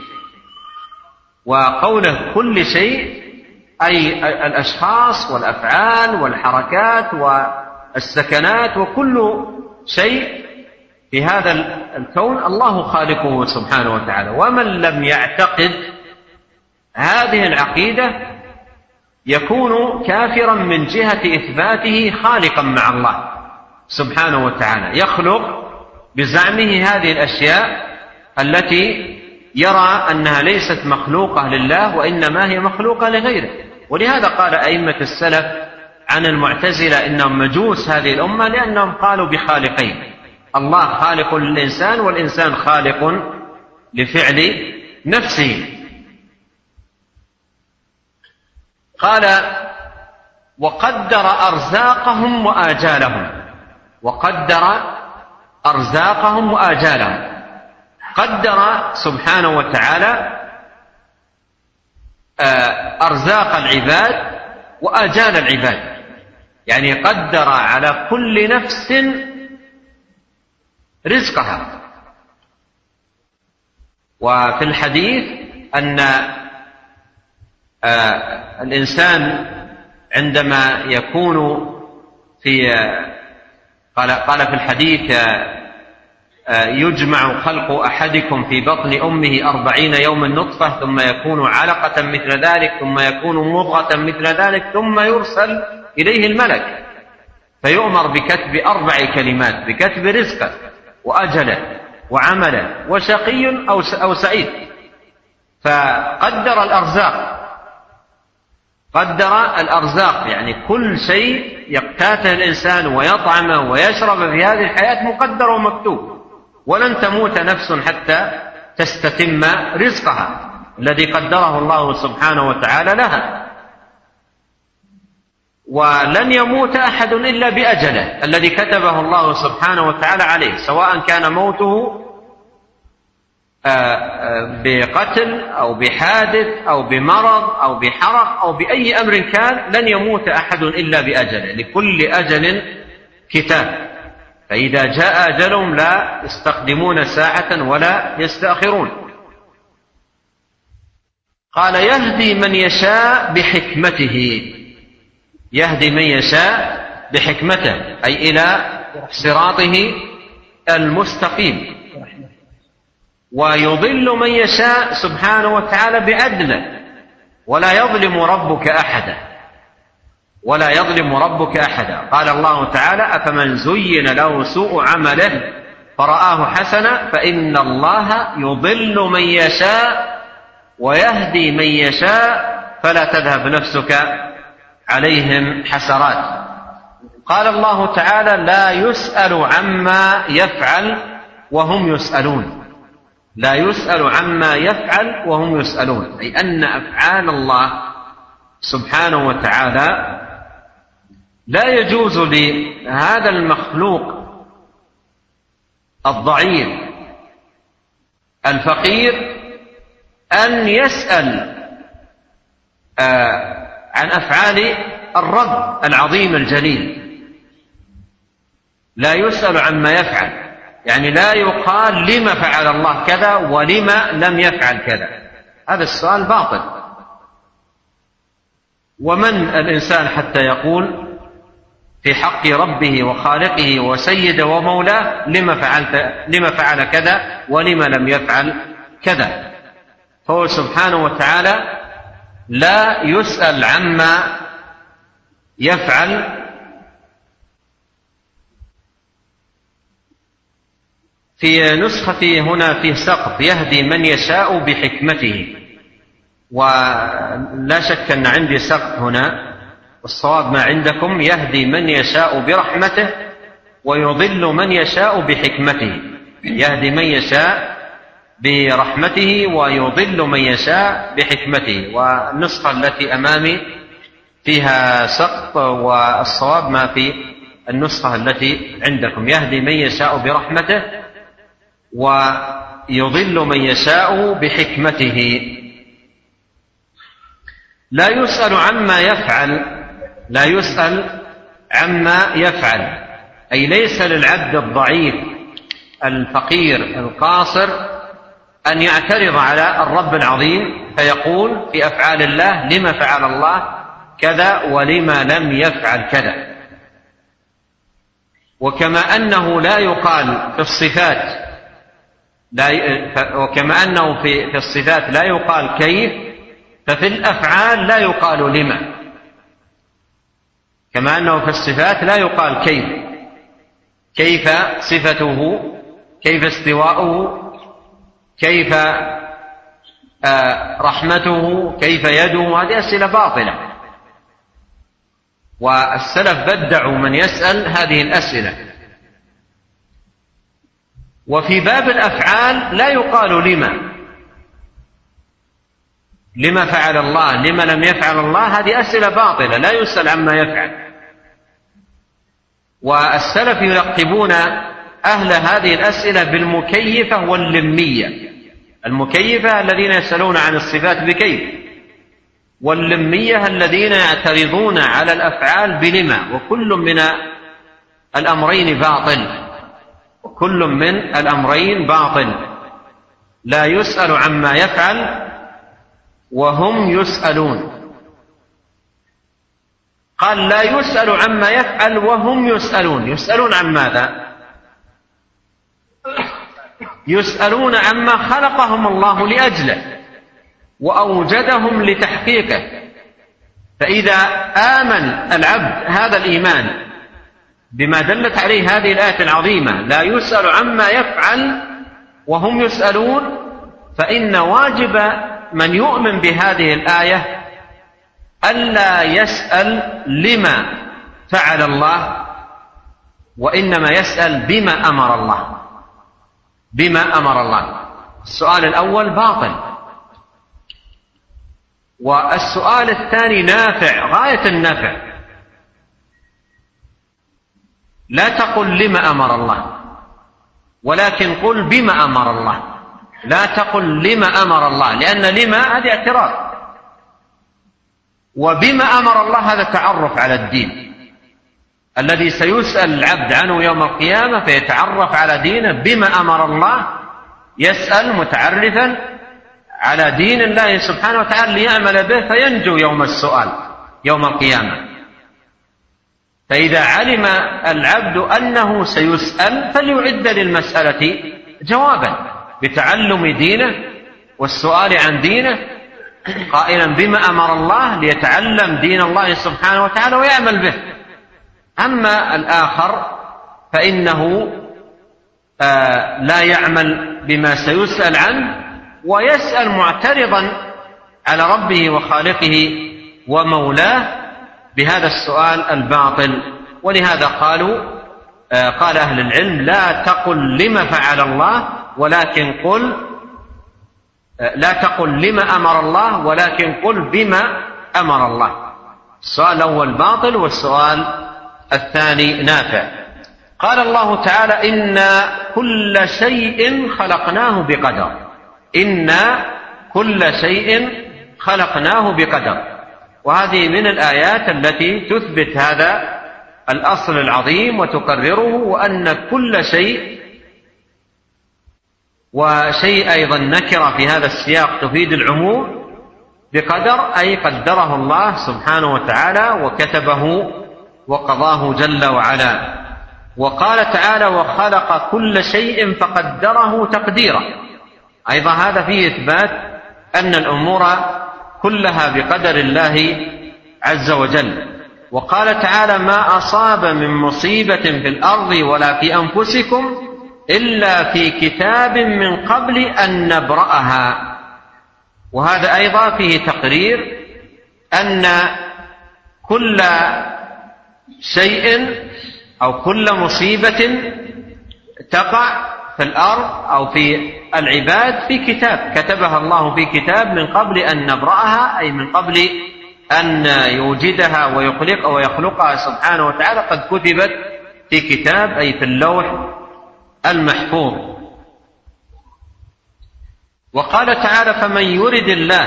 وقوله كل شيء أي الأشخاص والأفعال والحركات والسكنات وكل شيء في هذا الكون الله خالقه سبحانه وتعالى. ومن لم يعتقد هذه العقيدة يكون كافرا من جهة إثباته خالقا مع الله سبحانه وتعالى، يخلق بزعمه هذه الأشياء التي يرى أنها ليست مخلوقة لله وإنما هي مخلوقة لغيره. ولهذا قال أئمة السلف عن المعتزلة إنهم مجوس هذه الأمة، لأنهم قالوا بخالقين: الله خالق للإنسان والإنسان خالق لفعل نفسه. قال: وقدر أرزاقهم وآجالهم. وقدر أرزاقهم وآجالهم، قدر سبحانه وتعالى أرزاق العباد وآجال العباد، يعني قدر على كل نفس رزقها. وفي الحديث أن الإنسان عندما يكون في قال قال في الحديث: يجمع خلق أحدكم في بطن أمه أربعين يوما نطفة ثم يكون علقة مثل ذلك ثم يكون مضغة مثل ذلك ثم يرسل إليه الملك فيؤمر بكتب أربع كلمات: بكتب رزقه وأجله وعمله وشقي أو سعيد. فقدر الأرزاق، قدر الأرزاق يعني كل شيء يقتاته الإنسان ويطعمه ويشرب في هذه الحياة مقدر ومكتوب، ولن تموت نفس حتى تستتم رزقها الذي قدره الله سبحانه وتعالى لها. ولن يموت أحد إلا بأجله الذي كتبه الله سبحانه وتعالى عليه، سواء كان موته بقتل أو بحادث أو بمرض أو بحرق أو بأي أمر كان، لن يموت أحد إلا بأجله، لكل أجل كتاب. فإذا جاء أجلهم لا يستقدمون ساعة ولا يستأخرون. قال: يهدي من يشاء بحكمته. يهدي من يشاء بحكمته أي إلى صراطه المستقيم، ويضل من يشاء سبحانه وتعالى بعدله، ولا يظلم ربك أحدا ولا يظلم ربك أحدا. قال الله تعالى: أفمن زين له سوء عمله فرآه حسنا فإن الله يضل من يشاء ويهدي من يشاء فلا تذهب نفسك عليهم حسرات. قال الله تعالى: لا يسأل عما يفعل وهم يسألون. لا يسأل عما يفعل وهم يسألون، أي أن أفعال الله سبحانه وتعالى لا يجوز لهذا المخلوق الضعيف الفقير أن يسأل عن أفعال الرب العظيم الجليل. لا يسأل عما يفعل، يعني لا يقال لما فعل الله كذا ولما لم يفعل كذا، هذا السؤال باطل. ومن الإنسان حتى يقول في حق ربه وخالقه وسيده ومولاه لما فعلت لما فعل كذا ولما لم يفعل كذا؟ فهو سبحانه وتعالى لا يسأل عما يفعل. في نسخة هنا فيه سقط: يهدي من يشاء بحكمته، ولا شك أن عندي سقط هنا، والصواب ما عندكم: يهدي من يشاء برحمته ويضل من يشاء بحكمته. يهدي من يشاء برحمته ويضل من يشاء بحكمته. والنسخة التي أمامي فيها سقط، والصواب ما في النسخة التي عندكم: يهدي من يشاء برحمته ويضل من يشاء بحكمته. لا يسأل عما يفعل، لا يسأل عما يفعل، أي ليس للعبد الضعيف الفقير القاصر أن يعترض على الرب العظيم فيقول في أفعال الله: لما فعل الله كذا ولما لم يفعل كذا. وكما أنه لا يقال في الصفات لا وكما أنه في الصفات لا يقال كيف، ففي الأفعال لا يقال لما. كما أنه في الصفات لا يقال كيف، كيف صفته، كيف استواؤه، كيف رحمته، كيف يده، هذه أسئلة باطلة، والسلف بدعوا من يسأل هذه الأسئلة. وفي باب الأفعال لا يقال لما لما فعل الله، لما لم يفعل الله، هذه أسئلة باطلة، لا يسأل عما يفعل. والسلف يلقبون أهل هذه الأسئلة بالمكيفة واللمية. المكيفة الذين يسألون عن الصفات بكيف، واللمية الذين يعترضون على الأفعال بلما. وكل من الأمرين باطل، وكل من الأمرين باطل. لا يسأل عما يفعل وهم يسألون. قال: لا يسأل عما يفعل وهم يسألون. يسألون عن ماذا؟ يسألون عما خلقهم الله لأجله وأوجدهم لتحقيقه. فإذا آمن العبد هذا الإيمان بما دلت عليه هذه الآية العظيمة: لا يسأل عما يفعل وهم يسألون، فإن واجب من يؤمن بهذه الآية ألا يسأل لما فعل الله، وإنما يسأل بما أمر الله. بما أمر الله. السؤال الأول باطل، والسؤال الثاني نافع غاية النفع. لا تقل لما أمر الله، ولكن قل بما أمر الله. لا تقل لما أمر الله، لأن لما هذا اعتراض، وبما أمر الله هذا تعرف على الدين الذي سيسأل العبد عنه يوم القيامة، فيتعرف على دينه بما أمر الله. يسأل متعرفا على دين الله سبحانه وتعالى ليعمل به فينجو يوم السؤال يوم القيامة. فإذا علم العبد أنه سيسأل فليعد للمسألة جوابا بتعلم دينه والسؤال عن دينه، قائلا بما أمر الله ليتعلم دين الله سبحانه وتعالى ويعمل به. أما الآخر فإنه آه لا يعمل بما سيسأل عنه ويسأل معترضا على ربه وخالقه ومولاه بهذا السؤال الباطل. ولهذا قالوا آه قال أهل العلم: لا تقل لما فعل الله، ولكن قل آه لا تقل لما أمر الله، ولكن قل بما أمر الله. السؤال الأول باطل والسؤال الثاني نافع. قال الله تعالى: إنا كل شيء خلقناه بقدر. إنا كل شيء خلقناه بقدر. وهذه من الآيات التي تثبت هذا الأصل العظيم وتقرره، وأن كل شيء، وشيء أيضا نكرة في هذا السياق تفيد العموم، بقدر أي قدره الله سبحانه وتعالى وكتبه وقضاه جل وعلا. وقال تعالى: وخلق كل شيء فقدره تقديرا. أيضا هذا فيه إثبات أن الأمور كلها بقدر الله عز وجل. وقال تعالى: ما أصاب من مصيبة في الأرض ولا في أنفسكم إلا في كتاب من قبل أن نبرأها. وهذا أيضا فيه تقرير أن كل شيء أو كل مصيبة تقع في الأرض أو في العباد في كتاب كتبها الله في كتاب من قبل أن نبرأها، أي من قبل أن يوجدها ويخلق ويخلقها سبحانه وتعالى، قد كتبت في كتاب أي في اللوح المحفوظ. وقال تعالى: فمن يرد الله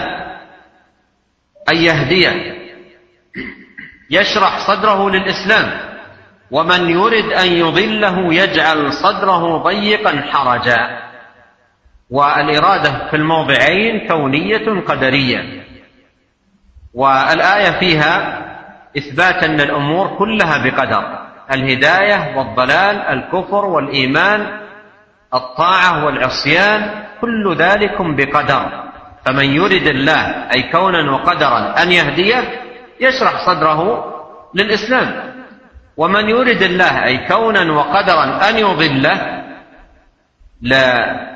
أن يهديه يشرح صدره للإسلام ومن يرد أن يضله يجعل صدره ضيقا حرجا. والإرادة في الموضعين كونية قدرية، والآية فيها إثباتا للأمور كلها بقدر: الهداية والضلال، الكفر والإيمان، الطاعة والعصيان، كل ذلك بقدر. فمن يرد الله أي كونا وقدرا أن يهديه يشرح صدره للإسلام، ومن يرد الله أي كونا وقدرا أن يضله لا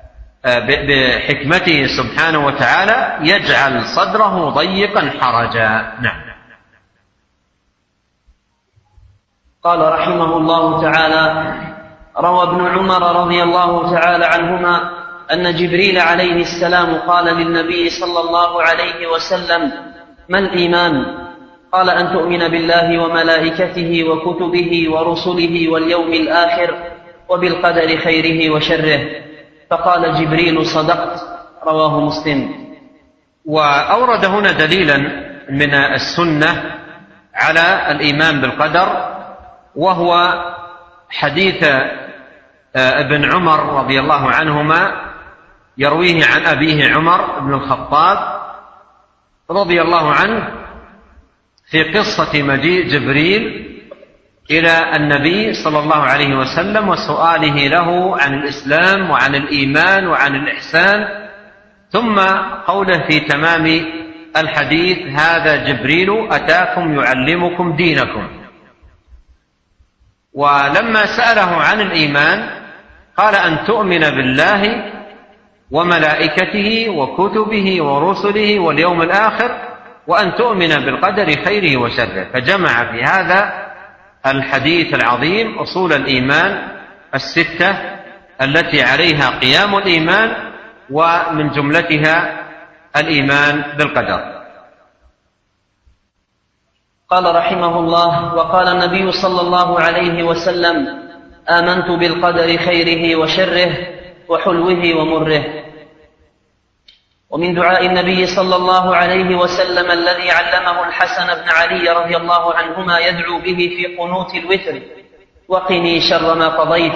بحكمته سبحانه وتعالى يجعل صدره ضيقا حرجا. نعم. قال رحمه الله تعالى: روى ابن عمر رضي الله تعالى عنهما أن جبريل عليه السلام قال للنبي صلى الله عليه وسلم: ما الإيمان؟ قال: أن تؤمن بالله وملائكته وكتبه ورسله واليوم الآخر وبالقدر خيره وشره. فقال جبريل: صدقت. رواه مسلم. وأورد هنا دليلا من السنة على الإيمان بالقدر، وهو حديث ابن عمر رضي الله عنهما يرويه عن أبيه عمر بن الخطاب رضي الله عنه في قصة مجيء جبريل إلى النبي صلى الله عليه وسلم وسؤاله له عن الإسلام وعن الإيمان وعن الإحسان، ثم قوله في تمام الحديث: هذا جبريل أتاكم يعلمكم دينكم. ولما سأله عن الإيمان قال: أن تؤمن بالله وملائكته وكتبه ورسله واليوم الآخر وأن تؤمن بالقدر خيره وشره. فجمع في هذا الحديث العظيم أصول الإيمان الستة التي عليها قيام الإيمان، ومن جملتها الإيمان بالقدر. قال رحمه الله: وقال النبي صلى الله عليه وسلم: آمنت بالقدر خيره وشره وحلوه ومره. ومن دعاء النبي صلى الله عليه وسلم الذي علمه الحسن بن علي رضي الله عنهما يدعو به في قنوت الوتر: وقني شر ما قضيت.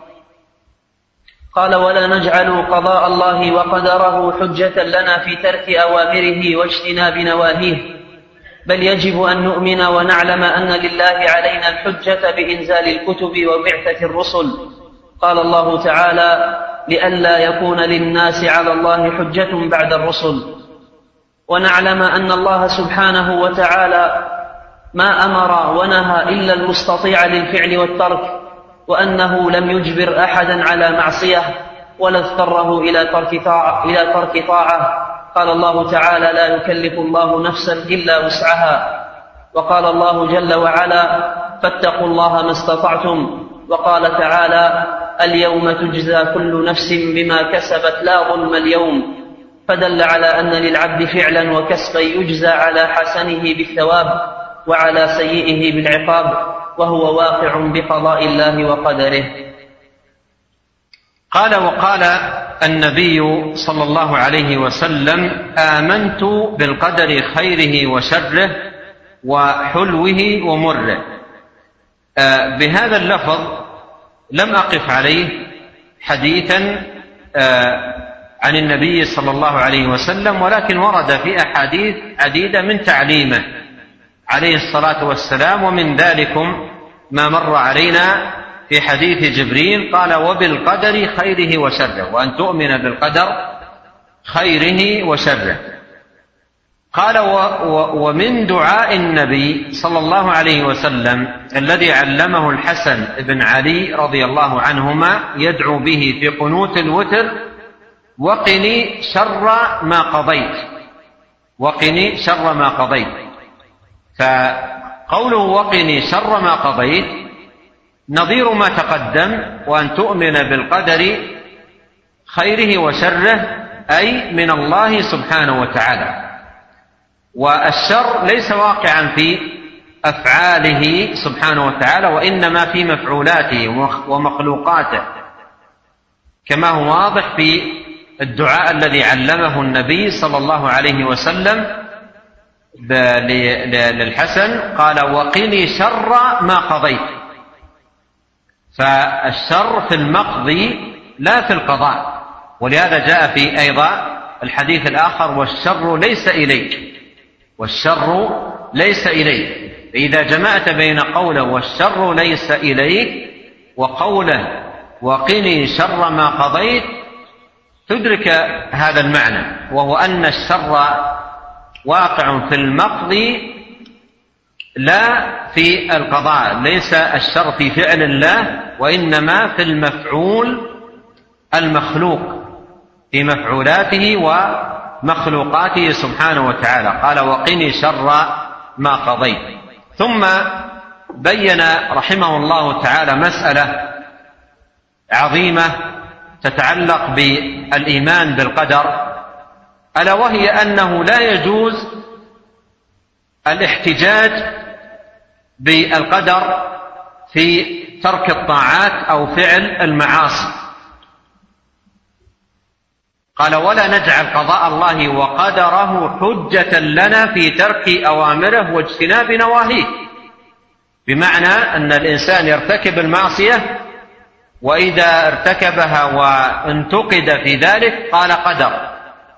قال: ولا نجعل قضاء الله وقدره حجة لنا في ترك أوامره واجتناب نواهيه، بل يجب أن نؤمن ونعلم أن لله علينا الحجة بإنزال الكتب وبعثة الرسل. قال الله تعالى: لئلا يكون للناس على الله حجة بعد الرسل. ونعلم أن الله سبحانه وتعالى ما أمر ونهى إلا المستطيع للفعل والترك، وأنه لم يجبر أحدا على معصية ولا اضطره إلى ترك طاعة, إلى ترك طاعة. قال الله تعالى: لا يكلف الله نفسا إلا وسعها. وقال الله جل وعلا: فاتقوا الله ما استطعتم. وقال تعالى: اليوم تجزى كل نفس بما كسبت لا ظلم اليوم. فدل على أن للعبد فعلا وكسبا يجزى على حسنه بالثواب وعلى سيئه بالعقاب، وهو واقع بقضاء الله وقدره. قال: وقال النبي صلى الله عليه وسلم: آمنت بالقدر خيره وشره وحلوه ومره. آه بهذا اللفظ لم أقف عليه حديثا آه عن النبي صلى الله عليه وسلم، ولكن ورد في أحاديث عديدة من تعليمه عليه الصلاة والسلام، ومن ذلكم ما مر علينا في حديث جبريل قال: وبالقدر خيره وشره، وأن تؤمن بالقدر خيره وشره. قال: ومن دعاء النبي صلى الله عليه وسلم الذي علمه الحسن بن علي رضي الله عنهما يدعو به في قنوت الوتر: وقني شر ما قضيت. وقني شر ما قضيت. فقوله وقني شر ما قضيت نظير ما تقدم: وأن تؤمن بالقدر خيره وشره، أي من الله سبحانه وتعالى. والشر ليس واقعا في أفعاله سبحانه وتعالى، وإنما في مفعولاته ومخلوقاته، كما هو واضح في الدعاء الذي علمه النبي صلى الله عليه وسلم للحسن، قال: وقني شر ما قضيت. فالشر في المقضي لا في القضاء. ولهذا جاء في أيضا الحديث الآخر: والشر ليس إليك، والشر ليس إليك. فإذا جمعت بين قوله والشر ليس إليك وقوله وقني شر ما قضيت تدرك هذا المعنى، وهو أن الشر واقع في المقضي لا في القضاء. ليس الشر في فعل الله، وإنما في المفعول المخلوق، في مفعولاته ومخلوقاته سبحانه وتعالى. قال: وقني شر ما قضيت. ثم بين رحمه الله تعالى مسألة عظيمة تتعلق بالإيمان بالقدر، ألا وهي أنه لا يجوز الاحتجاج بالقدر في ترك الطاعات أو فعل المعاصي. قال: ولا نجعل قضاء الله وقدره حجة لنا في ترك أوامره واجتناب نواهيه. بمعنى أن الإنسان يرتكب المعصية، وإذا ارتكبها وانتقد في ذلك قال قدر،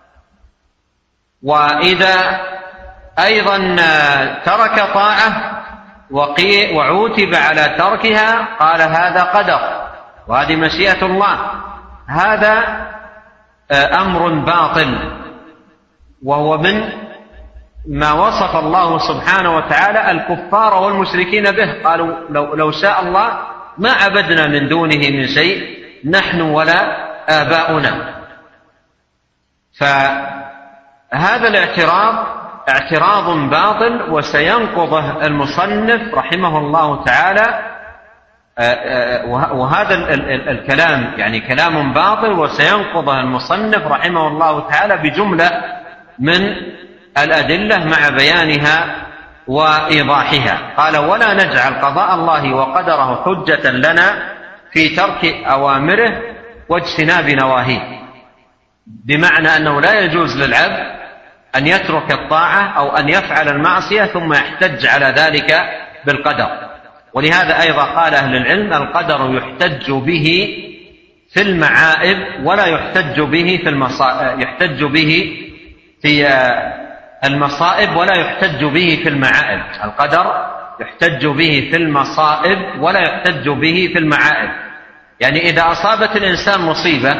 وإذا أيضا ترك طاعة وعوتب على تركها قال هذا قدر وهذه مشيئة الله. هذا أمر باطل، وهو من ما وصف الله سبحانه وتعالى الكفار والمشركين به. قالوا لو, لو شاء الله ما عبدنا من دونه من شيء نحن ولا آباؤنا. فهذا الاعتراض اعتراض باطل، وسينقضه المصنف رحمه الله تعالى. وهذا الكلام يعني كلام باطل، وسينقضه المصنف رحمه الله تعالى بجملة من الأدلة مع بيانها وإيضاحها. قال: ولا نجعل قضاء الله وقدره حجة لنا في ترك أوامره واجتناب نواهيه. بمعنى أنه لا يجوز للعبد أن يترك الطاعة أو أن يفعل المعصية ثم يحتج على ذلك بالقدر. ولهذا أيضا قال أهل العلم: القدر يحتج به في المعائب ولا يحتج به في المصائب، يحتج به في المصائب ولا يحتج به في المعائب. القدر يحتج به في المصائب ولا يحتج به في المعائب. يعني إذا أصابت الإنسان مصيبة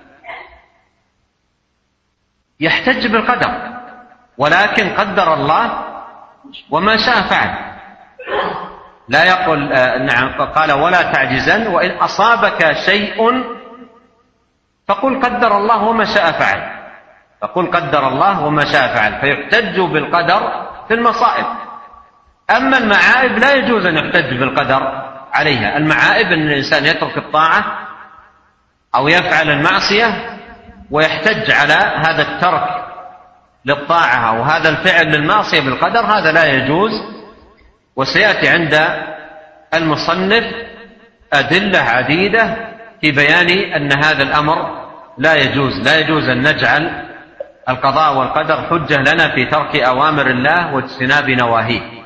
يحتج بالقدر، ولكن قدر الله وما شاء فعل. لا يقول نعم، قال: ولا تعجزن، وإن أصابك شيء فقل قدر الله وما شاء فعل، فقل قدر الله وما شاء فعل. فيحتج بالقدر في المصائب. أما المعائب لا يجوز أن يحتج بالقدر عليها. المعائب أن الإنسان يترك الطاعة أو يفعل المعصية ويحتج على هذا الترك للطاعة أو هذا الفعل للمعصية بالقدر، هذا لا يجوز. وسيأتي عند المصنف أدلة عديدة في بيان أن هذا الأمر لا يجوز. لا يجوز أن نجعل القضاء والقدر حجة لنا في ترك أوامر الله واجتناب نواهيه.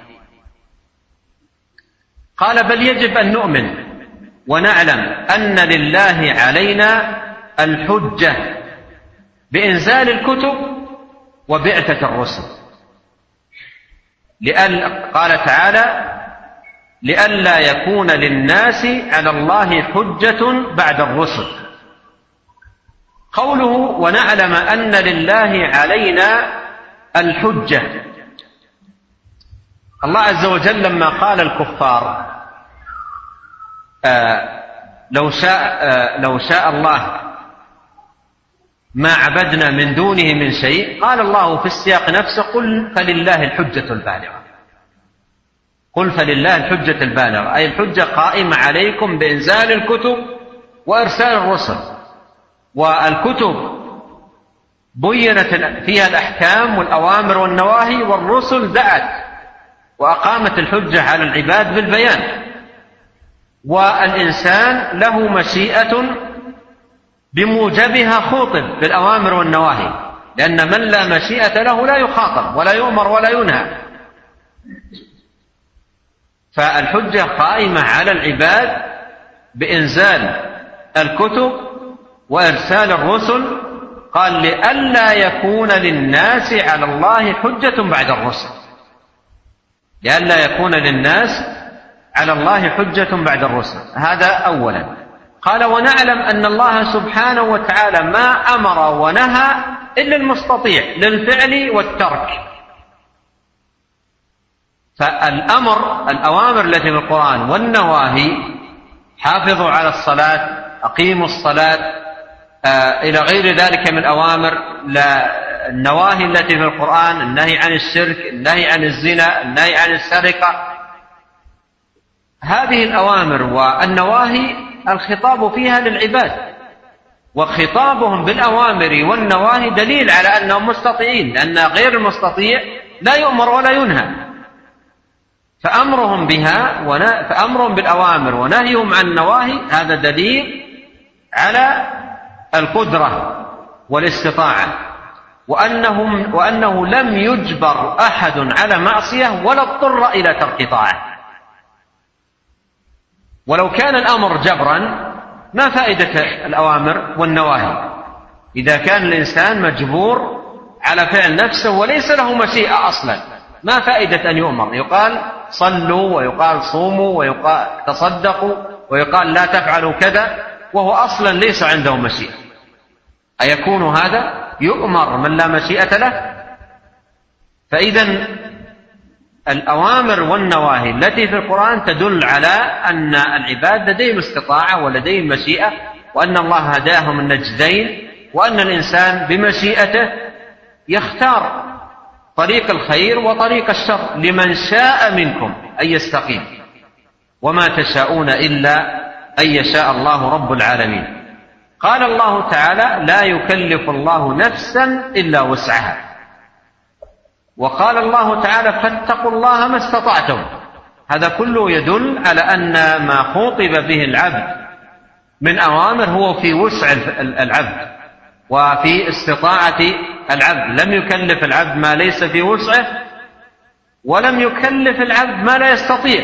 قال: بل يجب أن نؤمن ونعلم أن لله علينا الحجة بإنزال الكتب وبعثة الرسل. لأن قال تعالى: لئلا يكون للناس على الله حجة بعد الرسل. قوله ونعلم أن لله علينا الحجة، الله عز وجل لما قال الكفار آه لو شاء آه لو شاء الله ما عبدنا من دونه من شيء، قال الله في السياق نفسه: قل فلله الحجة البالغة. قل فلله الحجة البالغة، أي الحجة قائمة عليكم بإنزال الكتب وإرسال الرسل. والكتب بينت فيها الأحكام والأوامر والنواهي، والرسل دعت وأقامت الحجة على العباد بالبيان. والإنسان له مشيئة بموجبها خوطب بالأوامر والنواهي، لأن من لا مشيئة له لا يخاطب ولا يؤمر ولا ينهى. فالحجة قائمة على العباد بإنزال الكتب وإرسال الرسل؟ قال لئلا يكون للناس على الله حجة بعد الرسل، لئلا يكون للناس على الله حجة بعد الرسل. هذا أولا. قال ونعلم أن الله سبحانه وتعالى ما أمر ونهى إلا المستطيع للفعل والترك. فالأمر الأوامر التي في القرآن والنواهي، حافظوا على الصلاة، أقيموا الصلاة، آه إلى غير ذلك من الأوامر، النواهي التي في القرآن، النهي عن الشرك، النهي عن الزنا، النهي عن السرقة، هذه الأوامر والنواهي الخطاب فيها للعباد، وخطابهم بالأوامر والنواهي دليل على أنهم مستطيعين، لأن غير المستطيع لا يؤمر ولا ينهى. فأمرهم بها فأمرهم بالأوامر ونهيهم عن النواهي هذا دليل على القدرة والاستطاعة، وأنهم وأنه لم يجبر أحد على معصية ولا اضطر إلى ترك طاعة. ولو كان الأمر جبرا ما فائدة الأوامر والنواهي؟ إذا كان الإنسان مجبور على فعل نفسه وليس له مشيئة أصلا، ما فائدة أن يؤمر؟ يقال صلوا، ويقال صوموا، ويقال تصدقوا، ويقال لا تفعلوا كذا، وهو أصلا ليس عنده مشيئة. أيكون هذا؟ يؤمر من لا مشيئة له؟ فإذا الأوامر والنواهي التي في القرآن تدل على أن العباد لديهم استطاعة ولديهم مشيئة، وأن الله هداهم النجدين، وأن الإنسان بمشيئته يختار طريق الخير وطريق الشر لمن شاء منكم أن يستقيم، وما تشاءون إلا أن يشاء الله رب العالمين. قال الله تعالى لا يكلف الله نفسا إلا وسعها، وقال الله تعالى فاتقوا الله ما استطعتم. هذا كله يدل على أن ما خوطب به العبد من أوامر هو في وسع العبد وفي استطاعة العبد. لم يكلف العبد ما ليس في وسعه، ولم يكلف العبد ما لا يستطيع.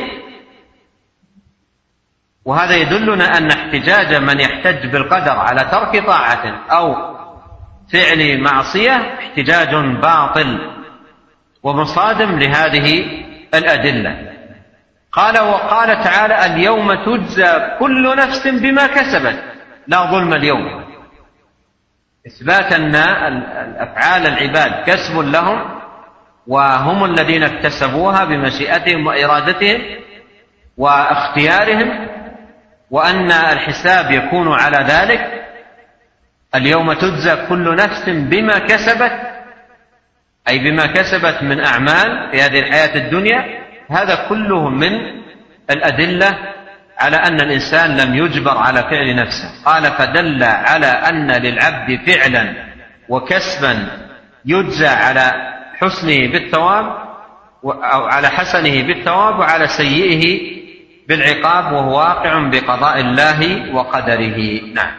وهذا يدلنا أن احتجاج من يحتج بالقدر على ترك طاعة أو فعل معصية احتجاج باطل ومصادم لهذه الأدلة. قال وقال تعالى اليوم تجزى كل نفس بما كسبت لا ظلم اليوم، إثبات أن الأفعال العباد كسب لهم، وهم الذين اكتسبوها بمشيئتهم وإرادتهم واختيارهم، وأن الحساب يكون على ذلك. اليوم تجزى كل نفس بما كسبت، أي بما كسبت من أعمال في هذه الحياة الدنيا. هذا كله من الأدلة على أن الإنسان لم يجبر على فعل نفسه. قال فدل على أن للعبد فعلا وكسبا يجزى على حسنه بالثواب، أو على حسنه بالثواب، وعلى سيئه بالعقاب، وهو واقع بقضاء الله وقدره. نعم.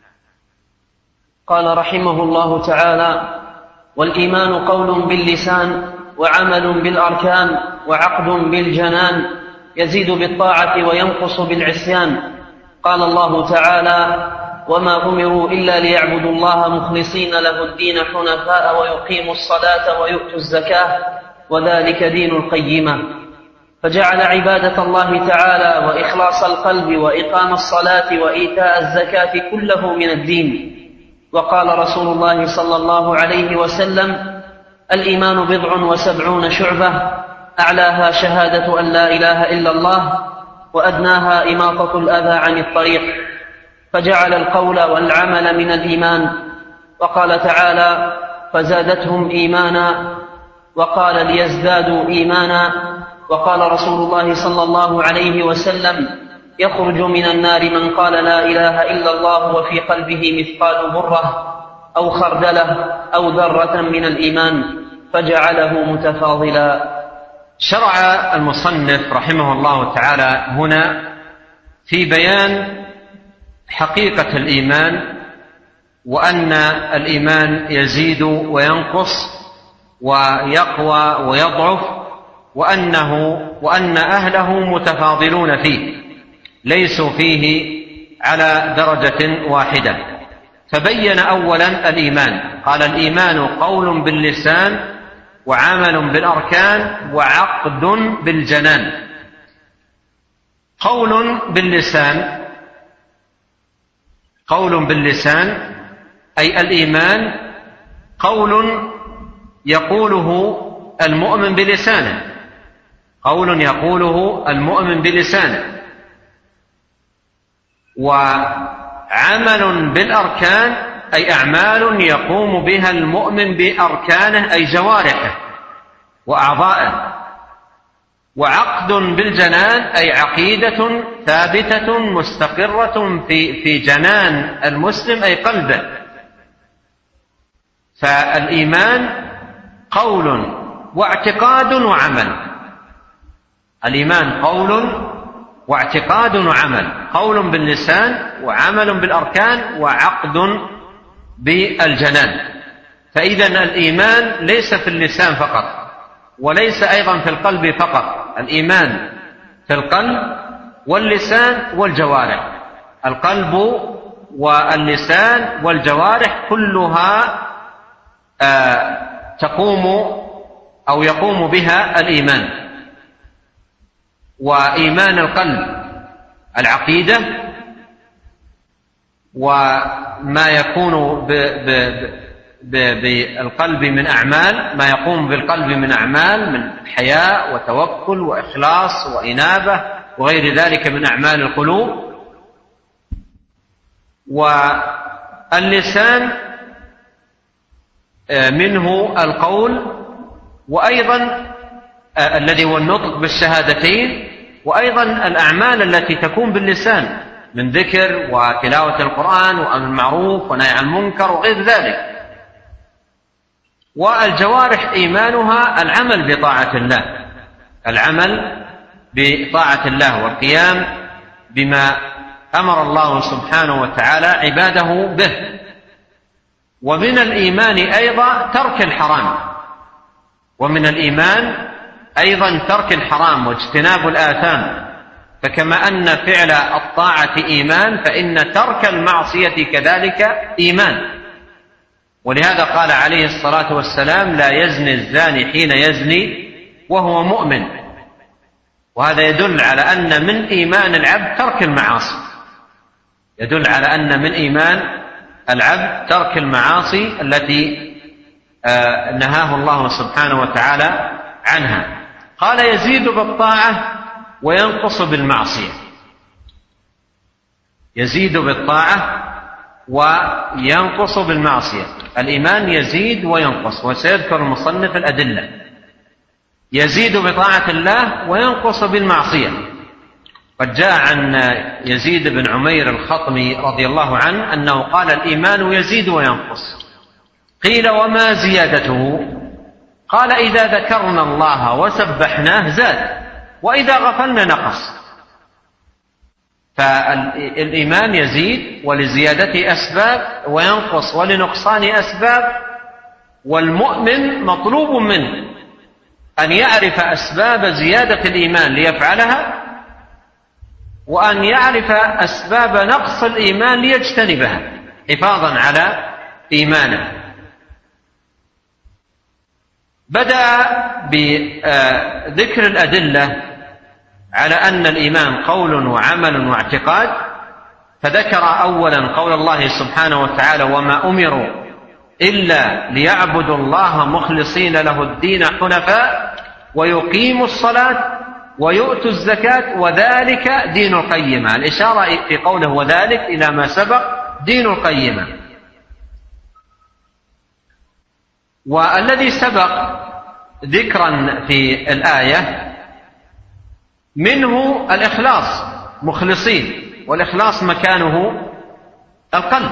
قال رحمه الله تعالى والإيمان قول باللسان وعمل بالأركان وعقد بالجنان، يزيد بالطاعة وينقص بالعصيان. قال الله تعالى وما أمروا إلا ليعبدوا الله مخلصين له الدين حنفاء ويقيموا الصلاة ويؤتوا الزكاة وذلك دين القيمة. فجعل عبادة الله تعالى وإخلاص القلب وإقام الصلاة وإيتاء الزكاة كله من الدين. وقال رسول الله صلى الله عليه وسلم الإيمان بضع وسبعون شعبة، أعلاها شهادة أن لا إله إلا الله، وأدناها إماطة الأذى عن الطريق. فجعل القول والعمل من الإيمان. وقال تعالى فزادتهم إيمانا، وقال ليزدادوا إيمانا. وقال رسول الله صلى الله عليه وسلم يخرج من النار من قال لا إله إلا الله وفي قلبه مثقال ذرة أو خردلة أو ذرة من الإيمان، فجعله متفاضلا. شرع المصنف رحمه الله تعالى هنا في بيان حقيقة الإيمان، وأن الإيمان يزيد وينقص ويقوى ويضعف، وأنه وأن أهله متفاضلون فيه، ليسوا فيه على درجة واحدة. فبين أولا الإيمان، قال الإيمان قول باللسان وعمل بالأركان وعقد بالجنان. قول باللسان، قول باللسان أي الإيمان قول يقوله المؤمن بلسانه، قول يقوله المؤمن بلسانه. وعمل بالأركان أي أعمال يقوم بها المؤمن بأركانه أي جوارحه وأعضائه. وعقد بالجنان أي عقيدة ثابتة مستقرة في في جنان المسلم أي قلبه. فالإيمان قول واعتقاد وعمل، الإيمان قول واعتقاد وعمل، قول باللسان وعمل بالأركان وعقد بالجنان. فإذا الإيمان ليس في اللسان فقط، وليس أيضا في القلب فقط، الإيمان في القلب واللسان والجوارح. القلب واللسان والجوارح كلها آه تقوم أو يقوم بها الإيمان. وإيمان القلب العقيدة، وما يكون بالقلب من أعمال، ما يقوم بالقلب من أعمال من حياء وتوكل وإخلاص وإنابة وغير ذلك من أعمال القلوب. واللسان منه القول، وأيضا الذي هو النطق بالشهادتين، وأيضا الأعمال التي تكون باللسان من ذكر وتلاوة القرآن وأمر بالمعروف ونهي عن المنكر وغير ذلك. والجوارح إيمانها العمل بطاعة الله، العمل بطاعة الله والقيام بما أمر الله سبحانه وتعالى عباده به. ومن الإيمان أيضا ترك الحرام، ومن الإيمان أيضا ترك الحرام واجتناب الآثام. فكما أن فعل الطاعة إيمان، فإن ترك المعصية كذلك إيمان. ولهذا قال عليه الصلاة والسلام: لا يزني الزاني حين يزني وهو مؤمن. وهذا يدل على أن من إيمان العبد ترك المعاصي، يدل على أن من إيمان العبد ترك المعاصي التي نهاه الله سبحانه وتعالى عنها. قال: يزيد بالطاعة وينقص بالمعصية، يزيد بالطاعة وينقص بالمعصية. الإيمان يزيد وينقص، وسيذكر المصنف الأدلة. يزيد بطاعة الله وينقص بالمعصية. قد جاء عن يزيد بن عمير الخطمي رضي الله عنه أنه قال: الإيمان يزيد وينقص. قيل: وما زيادته؟ قال: إذا ذكرنا الله وسبحناه زاد، وإذا غفلنا نقص. فالإيمان يزيد ولزيادته أسباب، وينقص ولنقصان أسباب. والمؤمن مطلوب منه أن يعرف أسباب زيادة الإيمان ليفعلها، وأن يعرف أسباب نقص الإيمان ليجتنبها حفاظا على إيمانه. بدأ بذكر الأدلة على أن الإيمان قول وعمل واعتقاد، فذكر أولا قول الله سبحانه وتعالى: وما أمروا إلا ليعبدوا الله مخلصين له الدين حنفاء ويقيموا الصلاة ويؤتوا الزكاة وذلك دين القيمة. الإشارة في قوله وذلك إلى ما سبق، دين القيمة. والذي سبق ذكرا في الآية منه الإخلاص، مخلصين، والإخلاص مكانه القلب.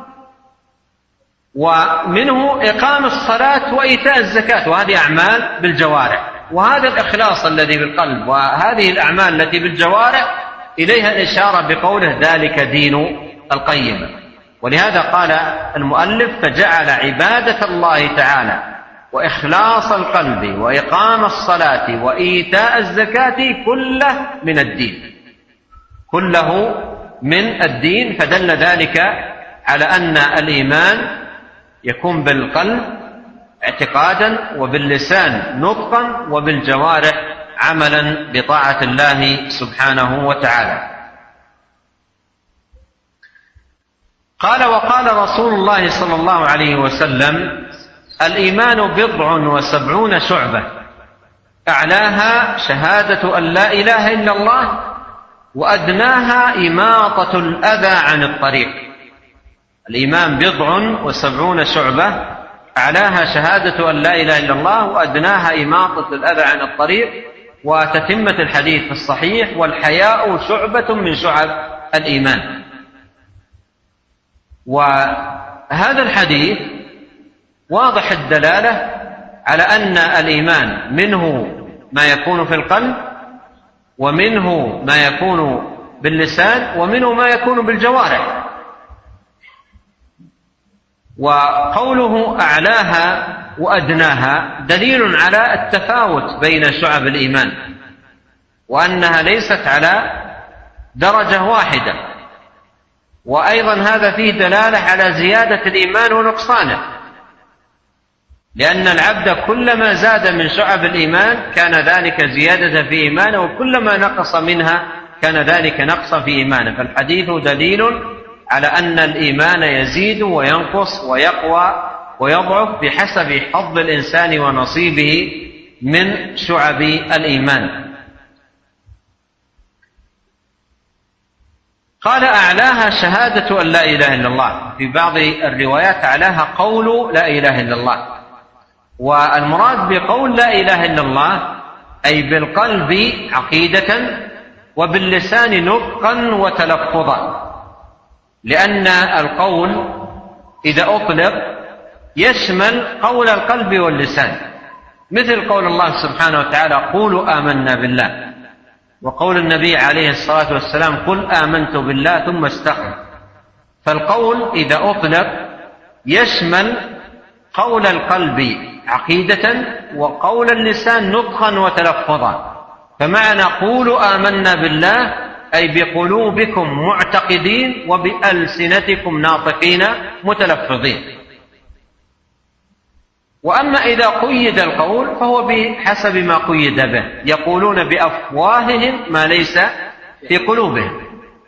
ومنه إقام الصلاة وإيتاء الزكاة، وهذه أعمال بالجوارح. وهذا الإخلاص الذي بالقلب وهذه الأعمال التي بالجوارح إليها الإشارة بقوله ذلك دين القيمة. ولهذا قال المؤلف: فجعل عبادة الله تعالى وإخلاص القلب وإقام الصلاة وإيتاء الزكاة كله من الدين. كله من الدين، فدل ذلك على أن الإيمان يكون بالقلب اعتقادا، وباللسان نطقا، وبالجوارح عملا بطاعة الله سبحانه وتعالى. قال: وقال رسول الله صلى الله عليه وسلم: الإيمان بضع وسبعون شعبة، أعلاها شهادة أن لا إله إلا الله، وأدناها إماطة الأذى عن الطريق. الإيمان بضع وسبعون شعبة، أعلاها شهادة أن لا إله إلا الله، وأدناها إماطة الأذى عن الطريق. وتتمة الحديث في الصحيح: والحياء شعبة من شعب الإيمان. وهذا الحديث واضح الدلالة على أن الإيمان منه ما يكون في القلب، ومنه ما يكون باللسان، ومنه ما يكون بالجوارح. وقوله أعلاها وأدناها دليل على التفاوت بين شعب الإيمان، وأنها ليست على درجة واحدة. وأيضا هذا فيه دلالة على زيادة الإيمان ونقصانه، لأن العبد كلما زاد من شعب الإيمان كان ذلك زيادة في إيمانه، وكلما نقص منها كان ذلك نقصا في إيمانه. فالحديث دليل على أن الإيمان يزيد وينقص ويقوى ويضعف بحسب حظ الإنسان ونصيبه من شعب الإيمان. قال: أعلاها شهادة أن لا إله إلا الله. في بعض الروايات أعلاها قول لا إله إلا الله. والمراد بقول لا إله إلا الله أي بالقلب عقيدة، وباللسان نطقا وتلفظا، لأن القول إذا أطلق يشمل قول القلب واللسان، مثل قول الله سبحانه وتعالى: قولوا آمنا بالله، وقول النبي عليه الصلاة والسلام: قل آمنت بالله ثم استقم. فالقول إذا أطلق يشمل قول القلب عقيدة، وقول اللسان نطقا وتلفظا. فمعنى قولوا آمنا بالله أي بقلوبكم معتقدين، وبألسنتكم ناطقين متلفظين. وأما إذا قيد القول فهو بحسب ما قيد به، يقولون بأفواههم ما ليس في قلوبهم.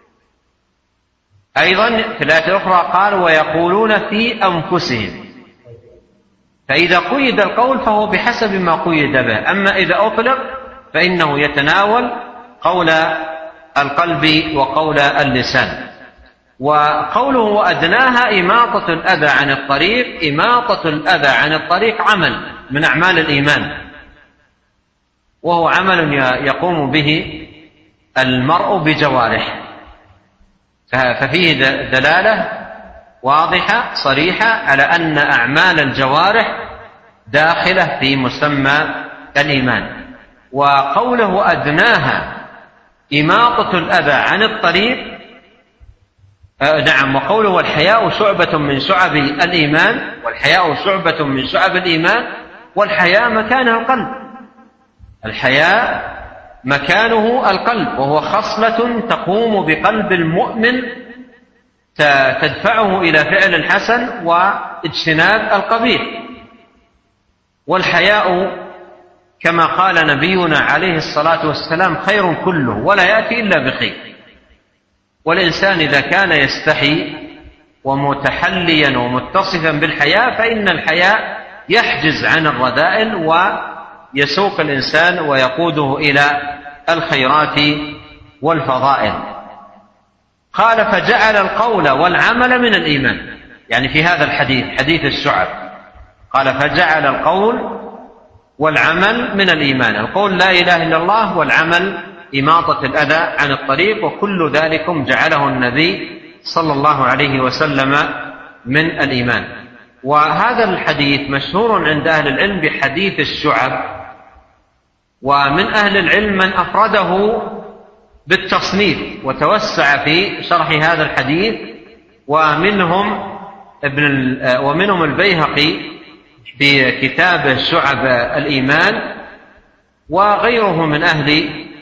أيضا في الآية الأخرى قال: ويقولون في أنفسهم. فإذا قيد القول فهو بحسب ما قيد به، أما إذا أطلق فإنه يتناول قول القلب وقول اللسان. وقوله وأدناها إماطة الأذى عن الطريق، إماطة الأذى عن الطريق عمل من أعمال الإيمان، وهو عمل يقوم به المرء بجوارح، ففيه دلالة واضحة صريحة على أن أعمال الجوارح داخلة في مسمى الإيمان. وقوله أدناها إماطة الأذى عن الطريق، آه نعم، وقوله والحياء شعبة من شعب الإيمان، والحياء شعبة من شعب الإيمان، والحياء مكانها القلب، الحياء مكانه القلب، وهو خصلة تقوم بقلب المؤمن تدفعه إلى فعل الحسن واجتناب القبيح. والحياء كما قال نبينا عليه الصلاة والسلام خير كله ولا يأتي إلا بخير. والإنسان إذا كان يستحي ومتحليا ومتصفا بالحياء فإن الحياء يحجز عن الرذائل ويسوق الإنسان ويقوده إلى الخيرات والفضائل. قال فجعل القول والعمل من الإيمان، يعني في هذا الحديث حديث الشعب قال فجعل القول والعمل من الإيمان، القول لا إله إلا الله، والعمل إماطة الأذى عن الطريق، وكل ذلكم جعله النبي صلى الله عليه وسلم من الإيمان. وهذا الحديث مشهور عند أهل العلم بحديث الشعب، ومن أهل العلم من أفرده بالتصنيف وتوسع في شرح هذا الحديث، ومنهم ابن ومنهم البيهقي في كتاب شعب الإيمان، وغيره من أهل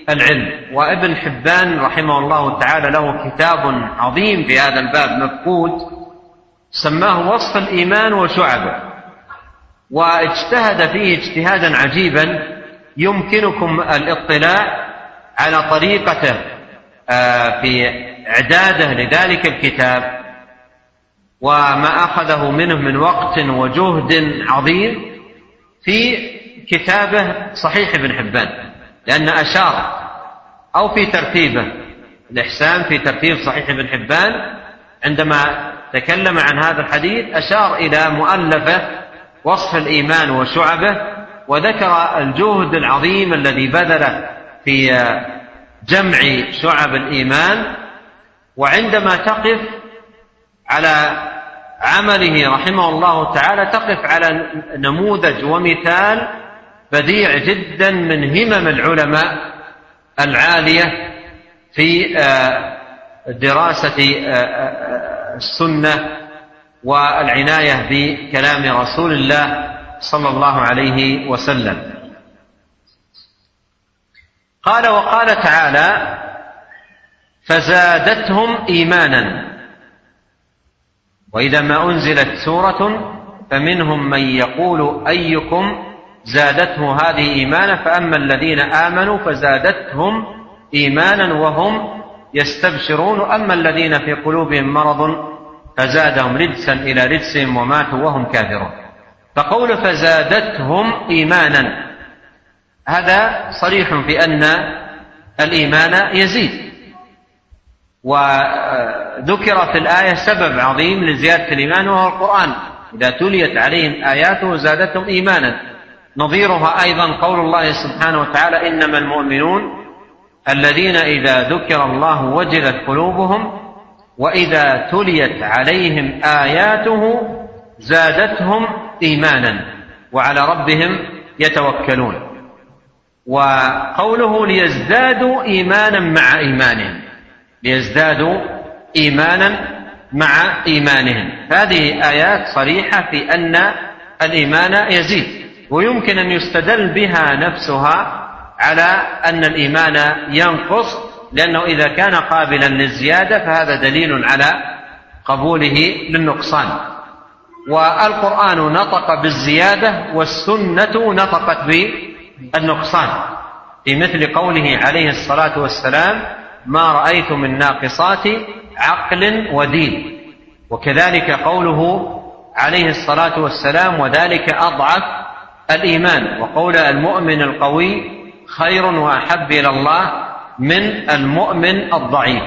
العلم. وابن حبان رحمه الله تعالى له كتاب عظيم في هذا الباب مفقود سماه وصف الإيمان وشعبه، واجتهد فيه اجتهادا عجيبا يمكنكم الاطلاع على طريقته في إعداده لذلك الكتاب وما أخذه منه من وقت وجهد عظيم في كتابه صحيح ابن حبان، لأن أشار أو في ترتيبه الإحسان في ترتيب صحيح ابن حبان عندما تكلم عن هذا الحديث أشار إلى مؤلفه وصف الإيمان وشعبه، وذكر الجهد العظيم الذي بذله في جمع شعب الإيمان. وعندما تقف على عمله رحمه الله تعالى تقف على نموذج ومثال بديع جدا من همم العلماء العالية في دراسة السنة والعناية بكلام رسول الله صلى الله عليه وسلم. قال وقال تعالى فزادتهم إيمانا. وإذا ما أنزلت سورة فمنهم من يقول أيكم زادته هذه إيمانا، فأما الذين آمنوا فزادتهم إيمانا وهم يستبشرون، أما الذين في قلوبهم مرض فزادهم رجسا إلى رجسهم وماتوا وهم كافرون. فقول فزادتهم إيمانا هذا صريح في أن الإيمان يزيد، وذكر في الآية سبب عظيم لزيادة الإيمان وهو القرآن، إذا تليت عليهم آياته زادتهم إيمانا. نظيرها أيضا قول الله سبحانه وتعالى إنما المؤمنون الذين إذا ذكر الله وجلت قلوبهم وإذا تليت عليهم آياته زادتهم إيمانا وعلى ربهم يتوكلون. وقوله ليزدادوا إيمانا مع إيمانهم، ليزدادوا إيمانا مع إيمانهم، هذه آيات صريحة في أن الإيمان يزيد، ويمكن أن يستدل بها نفسها على أن الإيمان ينقص، لأنه إذا كان قابلا للزيادة فهذا دليل على قبوله للنقصان. والقرآن نطق بالزيادة والسنة نطقت بالنقصان، في مثل قوله عليه الصلاة والسلام ما رأيت من ناقصات عقل ودين، وكذلك قوله عليه الصلاة والسلام وذلك أضعف الإيمان، وقول المؤمن القوي خير وأحب إلى الله من المؤمن الضعيف.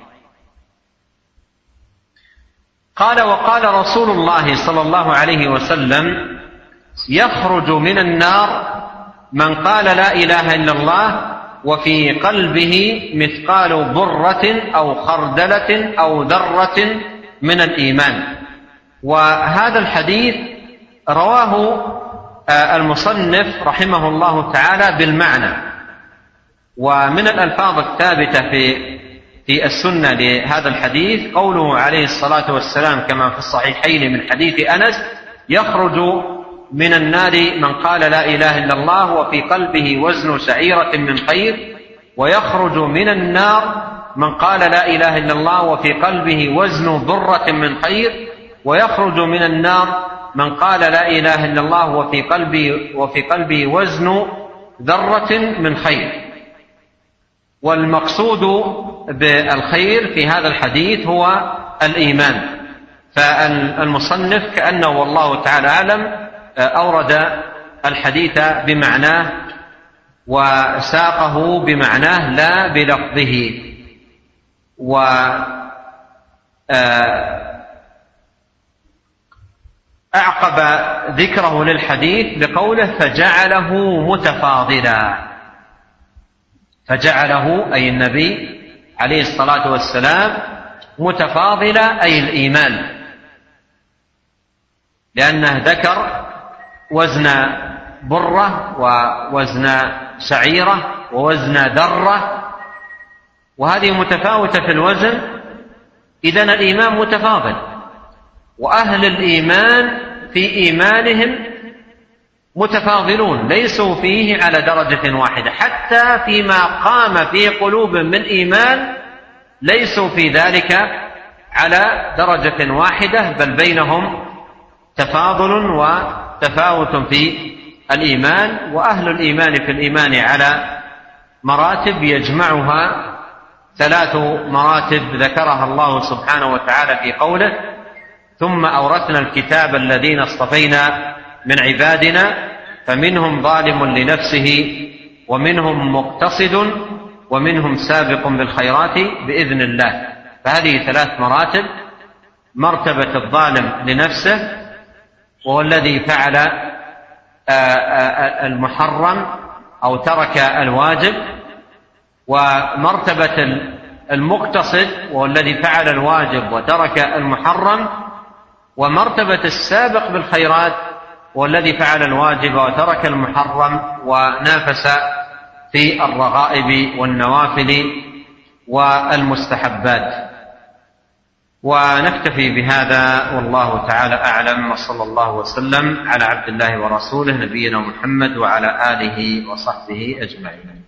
قال وقال رسول الله صلى الله عليه وسلم يخرج من النار من قال لا إله إلا الله وفي قلبه مثقال برة أو خردلة أو ذرة من الإيمان. وهذا الحديث رواه المصنف رحمه الله تعالى بالمعنى. ومن الألفاظ الثابتة في في السنة لهذا الحديث قوله عليه الصلاة والسلام كما في الصحيحين من حديث أنس يخرج من النار من قال لا إله إلا الله وفي قلبه وزن شعيرة من خير، ويخرج من النار من قال لا إله إلا الله وفي قلبه وزن برة من خير، ويخرج من النار من قال لا إله إلا الله وفي قلبه, وفي قلبه وزن ذرة من خير. والمقصود بالخير في هذا الحديث هو الإيمان. فالمصنف كأنه والله تعالى أعلم أورد الحديث بمعناه وساقه بمعناه لا بلفظه. و أعقب ذكره للحديث بقوله فجعله متفاضلا، فجعله أي النبي عليه الصلاة والسلام متفاضلا أي الإيمان، لأنه ذكر وزن برة ووزن شعيرة ووزن ذرة، وهذه متفاوتة في الوزن، إذن الإيمان متفاضل. وأهل الإيمان في إيمانهم متفاضلون، ليسوا فيه على درجة واحدة، حتى فيما قام في قلوب من إيمان ليسوا في ذلك على درجة واحدة، بل بينهم تفاضل وتفاوت في الإيمان. وأهل الإيمان في الإيمان على مراتب يجمعها ثلاث مراتب ذكرها الله سبحانه وتعالى في قوله: ثم أورثنا الكتاب الذين اصطفينا من عبادنا فمنهم ظالم لنفسه ومنهم مقتصد ومنهم سابق بالخيرات بإذن الله. فهذه ثلاث مراتب: مرتبة الظالم لنفسه وهو الذي فعل المحرم أو ترك الواجب، ومرتبة المقتصد وهو الذي فعل الواجب وترك المحرم، ومرتبة السابق بالخيرات والذي فعل الواجب وترك المحرم ونافس في الرغائب والنوافل والمستحبات. ونكتفي بهذا والله تعالى أعلم، وصلى الله وسلم على عبد الله ورسوله نبينا محمد وعلى آله وصحبه أجمعين.